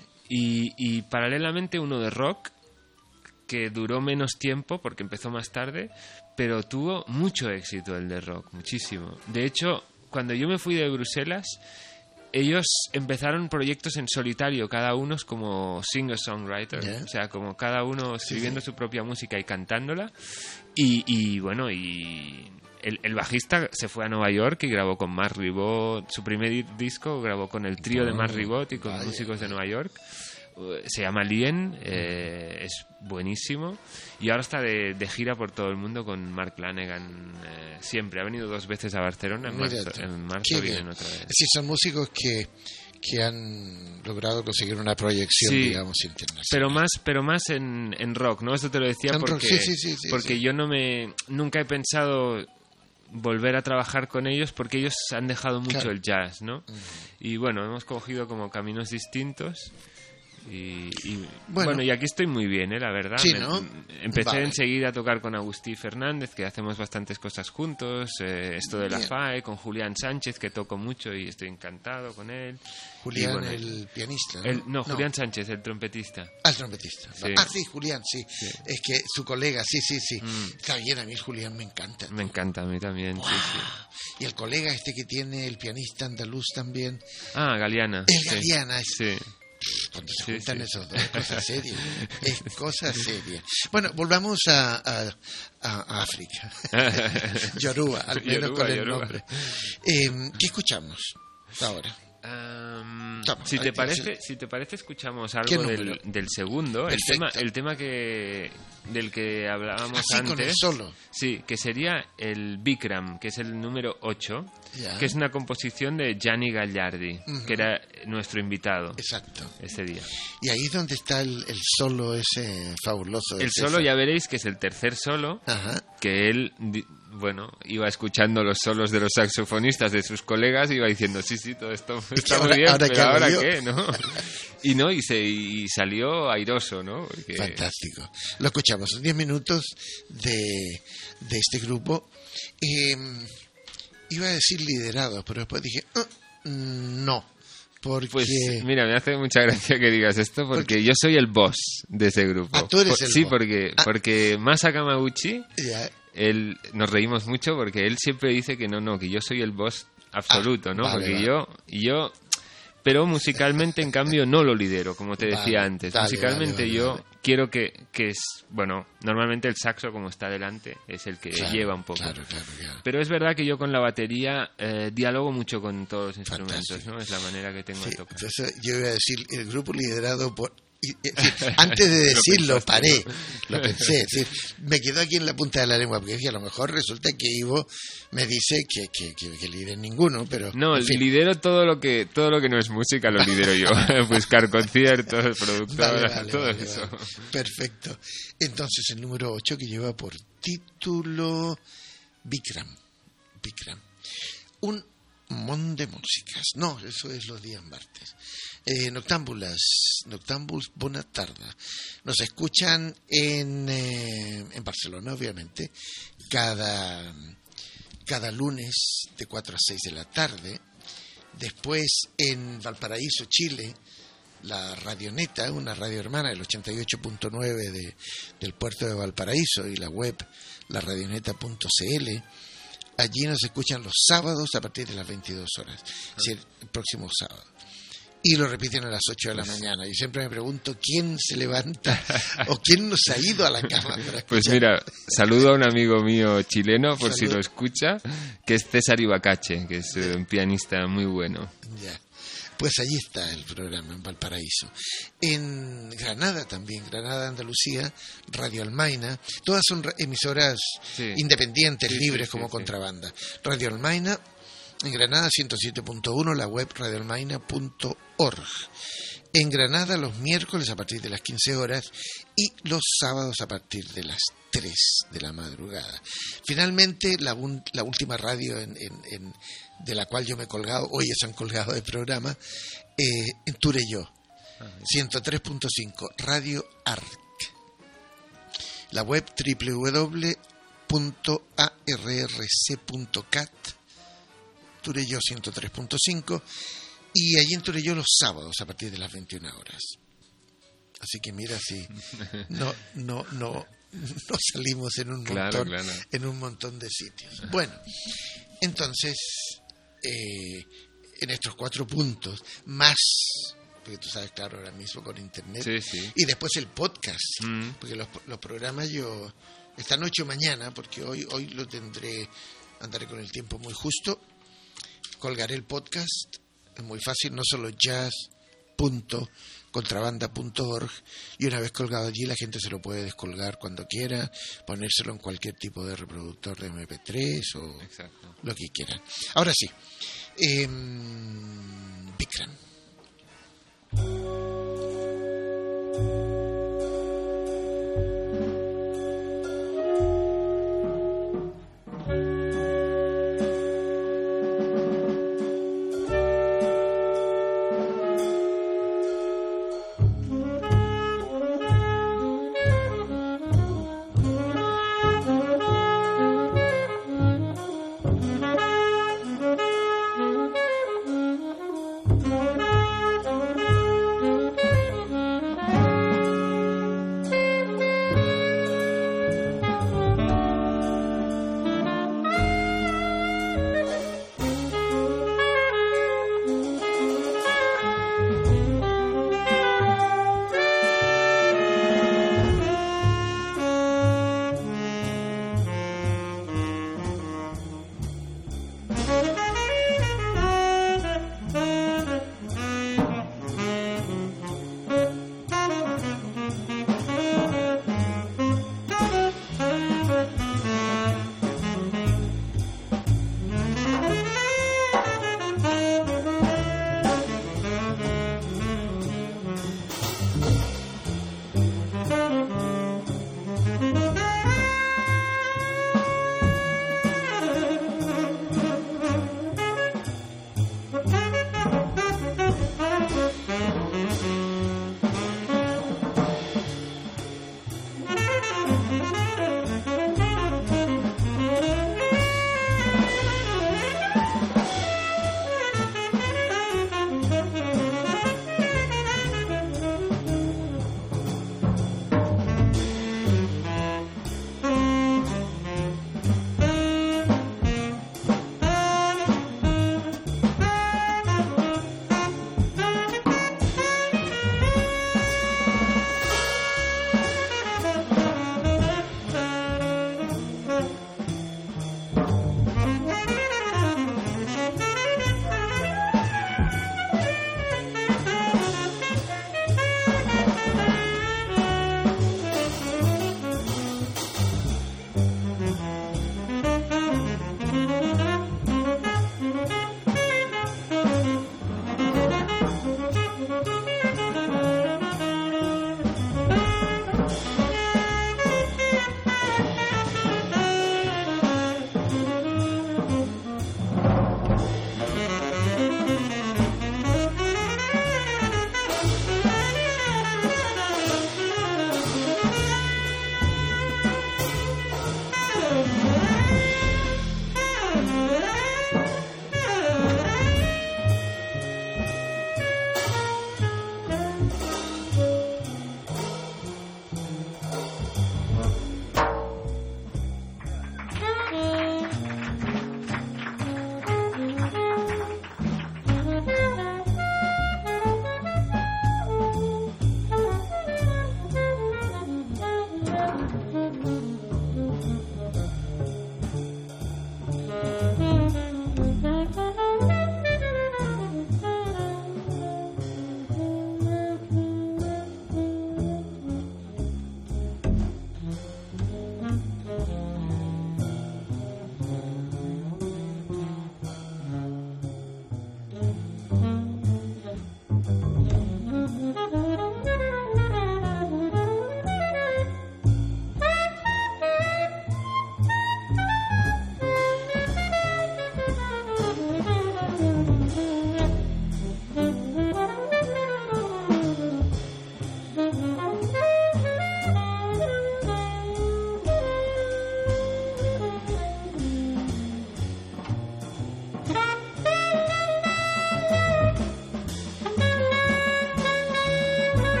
y, y paralelamente uno de rock que duró menos tiempo porque empezó más tarde, pero tuvo mucho éxito el de rock, muchísimo. De hecho, cuando yo me fui de Bruselas, ellos empezaron proyectos en solitario, cada uno es como singer-songwriter, Yeah. o sea, como cada uno escribiendo su propia música y cantándola. Y, y bueno, y el, el bajista se fue a Nueva York y grabó con Marc Ribot, su primer di- disco grabó con el trío de Marc Ribot y con vaya, músicos de Nueva York. Uh, Se llama Lien, eh, es buenísimo, y ahora está de, de gira por todo el mundo con Mark Lanegan, eh, siempre. Ha venido dos veces a Barcelona, en Mira marzo, tú. en marzo Qué vienen bien. otra vez. Sí, son músicos que, que han logrado conseguir una proyección, Sí, digamos, internacional. Pero más, pero más en, en rock, ¿no? Eso te lo decía En rock, porque, sí, sí, sí, sí, porque sí. yo no me, nunca he pensado volver a trabajar con ellos porque ellos han dejado mucho Claro. el jazz, ¿no? Y bueno, hemos cogido como caminos distintos. Y, y, Bueno. bueno, y aquí estoy muy bien, ¿eh? La verdad. Sí, Me- ¿no? Empecé Vale. enseguida a tocar con Agustí Fernández, que hacemos bastantes cosas juntos. eh, esto de la Bien. F A E, con Julián Sánchez, que toco mucho y estoy encantado con él. Julián, Y bueno, el pianista, ¿no? el- no, Julián Sánchez, el trompetista. Ah, el trompetista. Sí. Ah, sí, Julián, sí. Es que su colega, sí, sí, sí. Mm. Está bien, a mí el Julián me encanta. Me encanta, a mí también. Sí, sí. Y el colega este que tiene, el pianista andaluz también, Ah, Galeana. el sí. Galeana, es- Sí. cuando se Sí, juntan sí. esos dos, es cosa seria. Es cosa seria. Bueno, volvamos a, a- a- a África. Yoruba, al menos Yoruba, con el Yoruba. nombre. Eh, ¿Qué escuchamos ahora? Am, Toma, si ahí te tienes parece, el- si te parece escuchamos ¿Qué algo del, número? del segundo, el Perfecto. tema, el tema que del que hablábamos Así antes. con el solo. Sí, que sería el Bikram, que es el número ocho, Ya. que es una composición de Gianni Gagliardi, Ujú. que era nuestro invitado Exacto. ese día. Y ahí es donde está el, el solo ese fabuloso. de El solo César. ya veréis que es el tercer solo, Ajá. que él, di- bueno, iba escuchando los solos de los saxofonistas de sus colegas y iba diciendo, sí, sí, todo esto está ahora- muy bien, ahora pero qué hago ahora yo? qué, ¿no? Y no, y, se, y salió airoso, ¿no? Porque- Fantástico. Lo escuchamos. Son diez minutos de, de este grupo. Eh, iba a decir liderado, pero después dije, "Ah, no. Porque. Pues mira, me hace mucha gracia que digas esto porque Porque- yo soy el boss de ese grupo. Ah, tú eres Por- el Sí, boss. porque, Ah. porque Masa Kamaguchi, Ya, él, nos reímos mucho porque él siempre dice que no, no, que yo soy el boss absoluto, Ah, ¿no? vale, porque vale. yo, yo, pero musicalmente en cambio no lo lidero, como te decía Vale, antes. vale, Musicalmente vale, vale, yo vale. quiero que, que es, bueno, normalmente el saxo como está delante es el que claro, lleva un poco. Claro, claro, claro. Pero es verdad que yo con la batería eh, dialogo mucho con todos los instrumentos, Fantástico. ¿no? Es la manera que tengo Sí, de tocar. entonces yo iba a decir el grupo liderado por Y, es decir, antes de decirlo, paré, lo pensé, es decir, me quedó aquí en la punta de la lengua, porque dije, a lo mejor resulta que Ivo me dice que, que, que, que lidere ninguno, pero... No, en fin. lidero todo lo que todo lo que no es música, lo lidero yo. Buscar conciertos, productoras, Vale, vale, todo vale, eso. vale. Perfecto. Entonces, el número ocho, que lleva por título Bikram. Bikram. Un mon de músicas. No, eso es los días martes. Eh, noctámbulas, noctámbuls, buena tarde. Nos escuchan en, eh, en Barcelona, obviamente, cada, cada lunes de cuatro a seis de la tarde. Después en Valparaíso, Chile, la Radioneta, una radio hermana, el ochenta y ocho punto nueve de, del puerto de Valparaíso, y la web, la radioneta punto c l. Allí nos escuchan los sábados a partir de las veintidós horas, es decir, el próximo sábado. Y lo repiten a las ocho de la mañana. Yo siempre me pregunto quién se levanta o quién nos ha ido a la cama para escuchar. Pues mira, saludo a un amigo mío chileno, por Salud. si lo escucha, que es César Ibacache, que es eh, un pianista muy bueno. Ya. Pues allí está el programa, en Valparaíso. En Granada también, Granada, Andalucía, Radio Almaina. Todas son ra- emisoras Sí. independientes, Sí, libres sí, como sí, contrabanda. Radio Almaina, en Granada ciento siete punto uno, la web radio almaina punto org. En Granada los miércoles a partir de las quince horas y los sábados a partir de las tres de la madrugada. Finalmente, la, un, la última radio en, en, en, de la cual yo me he colgado, hoy se han colgado de programa, eh, en Turelló, ciento tres punto cinco, Radio Arc. La web doble u doble u doble u punto a r r c punto cat, Turelló ciento tres punto cinco, y allí en Turelló los sábados a partir de las veintiuna horas. Así que mira si no no no no salimos en un Claro, montón claro. en un montón de sitios. Bueno, entonces eh, en estos cuatro puntos más, porque tú sabes, claro, ahora mismo con internet, Sí, sí. y después el podcast, Mm. porque los, los programas yo esta noche o mañana, porque hoy hoy lo tendré, andaré con el tiempo muy justo, colgaré el podcast, es muy fácil, no solo jazz punto contrabanda punto org, y una vez colgado allí la gente se lo puede descolgar cuando quiera, ponérselo en cualquier tipo de reproductor de eme pe tres o Exacto. lo que quieran. Ahora sí, eh, Bikram. Thank you.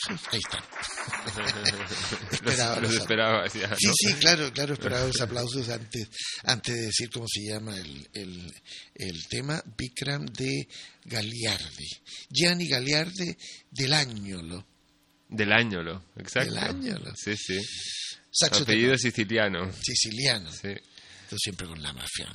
aplausos. Ahí están. los, los esperabas ya, ¿no? Sí, sí, claro, claro, esperaba los aplausos antes, antes de decir cómo se llama el, el, el tema. Bikram de Gagliardi. Gianni Gagliardi del Agnolo. Del Agnolo, exacto. Del Agnolo. Sí, sí. Saxo Apellido tenor. siciliano. Siciliano. Sí. Tú siempre con la mafia.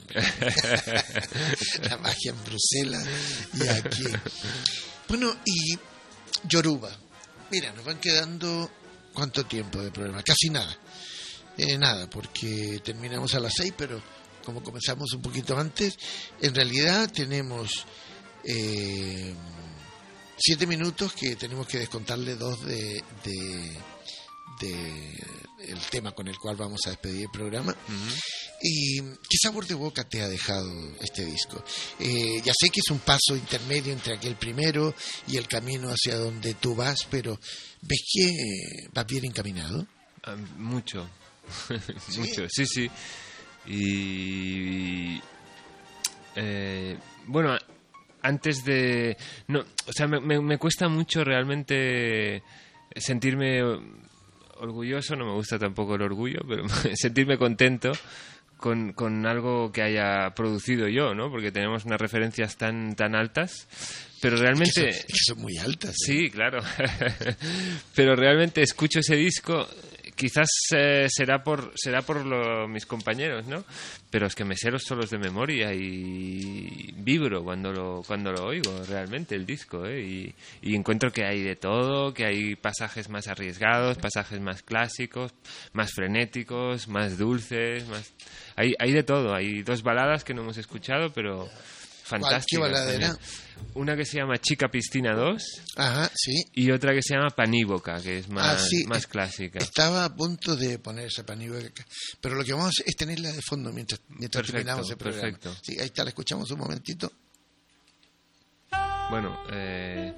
La magia en Bruselas y aquí. Bueno, y Yoruba. Mira, nos van quedando... ¿Cuánto tiempo de programa? Casi nada. Eh, nada, porque terminamos a las seis, pero como comenzamos un poquito antes, en realidad tenemos eh, siete minutos que tenemos que descontarle dos de... de de el tema con el cual vamos a despedir el programa. Uh-huh. Y ¿qué sabor de boca te ha dejado este disco? Eh, ya sé que es un paso intermedio entre aquel primero y el camino hacia donde tú vas, pero ¿ves que vas bien encaminado? Uh, mucho. ¿Sí? Mucho, sí, sí. Y eh, bueno, antes de no, o sea, me, me, me cuesta mucho realmente sentirme orgulloso, no me gusta tampoco el orgullo, pero sentirme contento con, con algo que haya producido yo, ¿no? Porque tenemos unas referencias tan tan altas, pero realmente... Es que son, es que son muy altas. ¿eh? Sí, claro. Pero realmente escucho ese disco, quizás eh, será por será por lo, mis compañeros, ¿no? Pero es que me sé los solos de memoria y vibro cuando lo cuando lo oigo realmente el disco, ¿eh? Y, y encuentro que hay de todo, que hay pasajes más arriesgados, pasajes más clásicos, más frenéticos, más dulces, más hay hay de todo. Hay dos baladas que no hemos escuchado, pero fantásticas. ¿Qué balada era? Una que se llama Chica Piscina dos. Ajá, sí. Y otra que se llama Panívoca, que es más, ah, sí. más clásica. Estaba a punto de poner esa Panívoca, pero lo que vamos a hacer es tenerla de fondo mientras, mientras perfecto, terminamos el programa. Perfecto. Sí, ahí está, la escuchamos un momentito. Bueno, eh...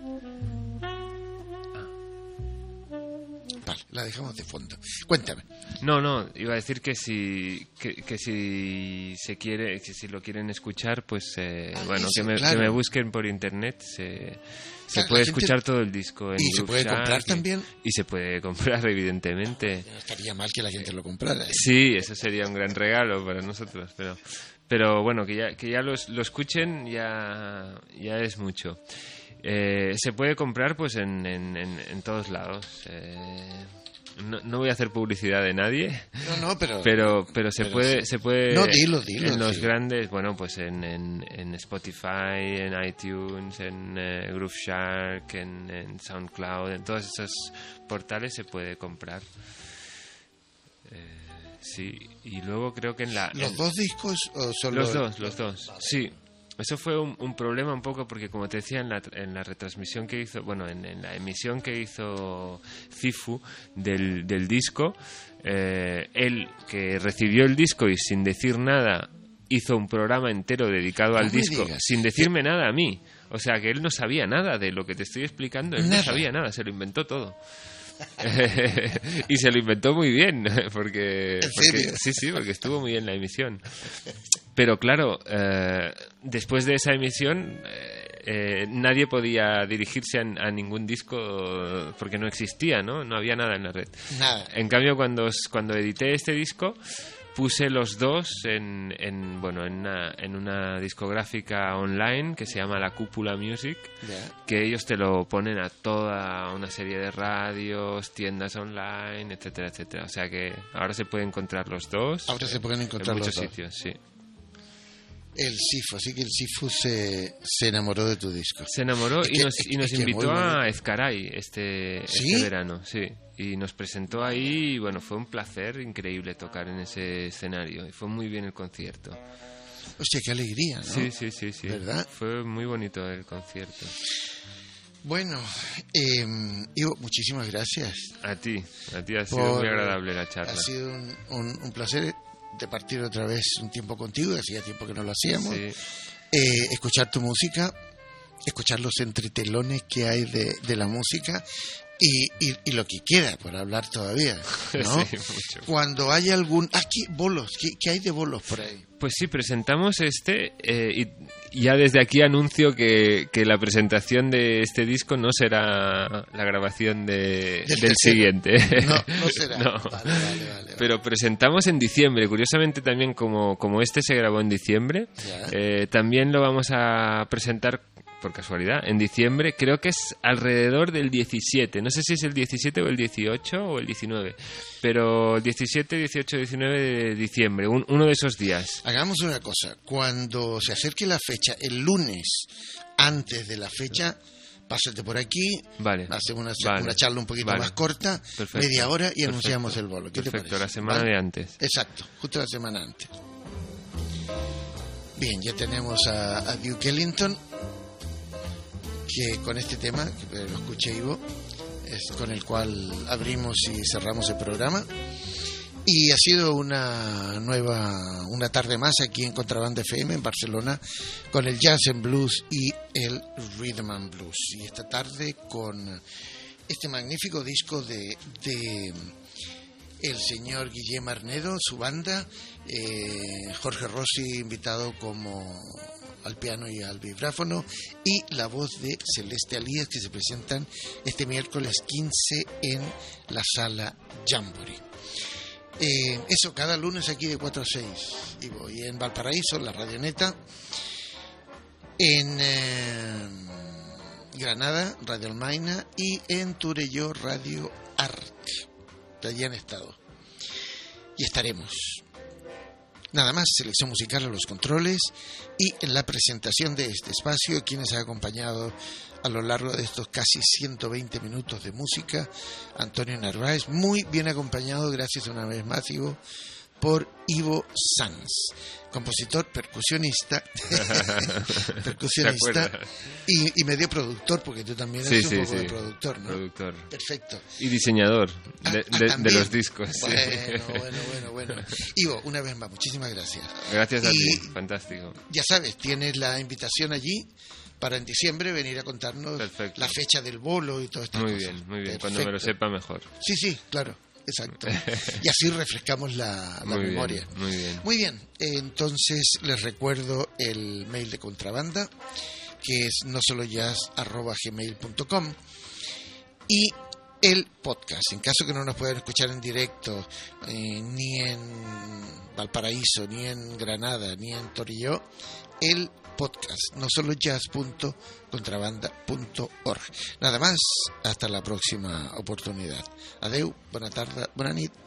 Vale, la dejamos de fondo. Cuéntame. No, no, iba a decir que si que, que si se quiere, que si lo quieren escuchar, pues eh, ah, bueno, eso, que, me, claro. que me busquen por internet, se, se claro, puede gente... escuchar todo el disco en y se puede Groove comprar Shark, también. Y, y se puede comprar, evidentemente. No estaría mal que la gente lo comprara. ¿eh? Sí, eso sería un gran regalo para nosotros, pero pero bueno, que ya que ya los, lo escuchen ya ya es mucho. Eh, se puede comprar pues en, en, en, en todos lados. Eh, no, no voy a hacer publicidad de nadie. No, no, pero pero pero se pero puede sí. se puede no, dilo, dilo, en los sí. grandes, bueno, pues en, en, en Spotify, en iTunes, en eh, Groove Shark, en, en SoundCloud, en todos esos portales se puede comprar. Eh, sí, y luego creo que en la los en, dos discos o solo los dos, los dos. Sí. Eso fue un, un problema un poco porque, como te decía, en la, en la retransmisión que hizo, bueno, en, en la emisión que hizo Cifu del, del disco, eh, él, que recibió el disco y sin decir nada, hizo un programa entero dedicado no al disco, digas. sin decirme nada a mí. O sea, que él no sabía nada de lo que te estoy explicando, él nada. no sabía nada, se lo inventó todo. Y se lo inventó muy bien, porque, porque sí, sí, porque estuvo muy bien la emisión. Pero claro, eh, después de esa emisión eh, eh, nadie podía dirigirse a, a ningún disco porque no existía, ¿no? No había nada en la red. Nada. En cambio, cuando, cuando edité este disco, puse los dos en, en bueno en una, en una discográfica online que se llama La Cúpula Music, yeah. Que ellos te lo ponen a toda una serie de radios, tiendas online, etcétera, etcétera. O sea que ahora se pueden encontrar los dos. Ahora se pueden encontrar en los muchos dos. sitios, sí. El Cifu, así que el Cifu se, se enamoró de tu disco. Se enamoró es y que, nos, y nos es invitó muy a Ezcaray este, ¿Sí? este verano, sí. Y nos presentó ahí y bueno, fue un placer increíble tocar en ese escenario. Y fue muy bien el concierto. Hostia, qué alegría, ¿no? Sí, sí, sí, sí. ¿Verdad? Fue muy bonito el concierto. Bueno, eh, Ivo, muchísimas gracias. A ti, a ti ha sido Por, muy agradable la charla. Ha sido un, un, un placer de partir otra vez un tiempo contigo, hacía tiempo que no lo hacíamos. Sí. Eh, escuchar tu música, escuchar los entretelones que hay de, de la música y, y, y lo que queda por hablar todavía, ¿no? Sí, mucho. Cuando hay algún... Ah, ¿qué bolos? ¿Qué, qué hay de bolos por ahí? Pues sí, presentamos este eh, y, ya desde aquí anuncio que, que la presentación de este disco no será la grabación de, del, del siguiente. No, no será. No. Vale, vale, vale, Pero presentamos en diciembre. Curiosamente también como, como este se grabó en diciembre, eh, también lo vamos a presentar por casualidad en diciembre. Creo que es alrededor del diecisiete. No sé si es el diecisiete o el dieciocho o el diecinueve. Pero diecisiete, dieciocho, diecinueve de diciembre. Un, uno de esos días. Hagamos una cosa. Cuando se acerque la fecha, el lunes antes de la fecha, pásate por aquí, vale, hacemos una, vale, una charla un poquito vale, más corta, perfecto, media hora y perfecto, anunciamos el bolo. ¿Qué perfecto, te parece? la semana ¿Vale? de antes. Exacto, justo la semana antes. Bien, ya tenemos a, a Duke Ellington, que con este tema, que lo escuché Ivo, es con el cual abrimos y cerramos el programa. Y ha sido una nueva, una tarde más aquí en Contrabanda F M en Barcelona con el jazz and blues y el rhythm and blues. Y esta tarde con este magnífico disco de, de el señor Guillem Arnedo, su banda, eh, Jorge Rossi invitado como al piano y al vibráfono, y la voz de Celeste Alías, que se presentan este miércoles quince en la Sala Jamboree. Eh, eso, cada lunes aquí de cuatro a seis. Y voy en Valparaíso, la Radioneta. En eh, Granada, Radio Almaina. Y en Turelló, Radio Arc. De allí han estado. Y estaremos. Nada más, selección musical a los controles. Y en la presentación de este espacio, quienes han acompañado a lo largo de estos casi ciento veinte minutos de música, Antonio Narváez, muy bien acompañado, gracias una vez más, Ivo, por Ivo Sanz, compositor, percusionista, percusionista y, y medio productor, porque tú también eres sí, un sí, poco sí. de productor, ¿no? Productor. Perfecto. Y diseñador ah, de, ah, de, de los discos. Bueno, bueno, bueno, bueno. Ivo, una vez más, muchísimas gracias. Gracias a y, ti, fantástico. Ya sabes, tienes la invitación allí para en diciembre venir a contarnos Perfecto. La fecha del bolo y todo esto. Muy cosas. bien, muy bien. Perfecto. Cuando me lo sepa mejor. Sí, sí, claro. Exacto. Y así refrescamos la, la muy memoria. Bien, muy bien. Muy bien. Entonces les recuerdo el mail de Contrabanda, que es no solo jazz arroba gmail punto com, y el podcast. En caso que no nos puedan escuchar en directo, eh, ni en Valparaíso, ni en Granada, ni en Torilló, el podcast, no solo jazz punto contrabanda punto org. Nada más, hasta la próxima oportunidad. Adeu, buena tarde, buena nit.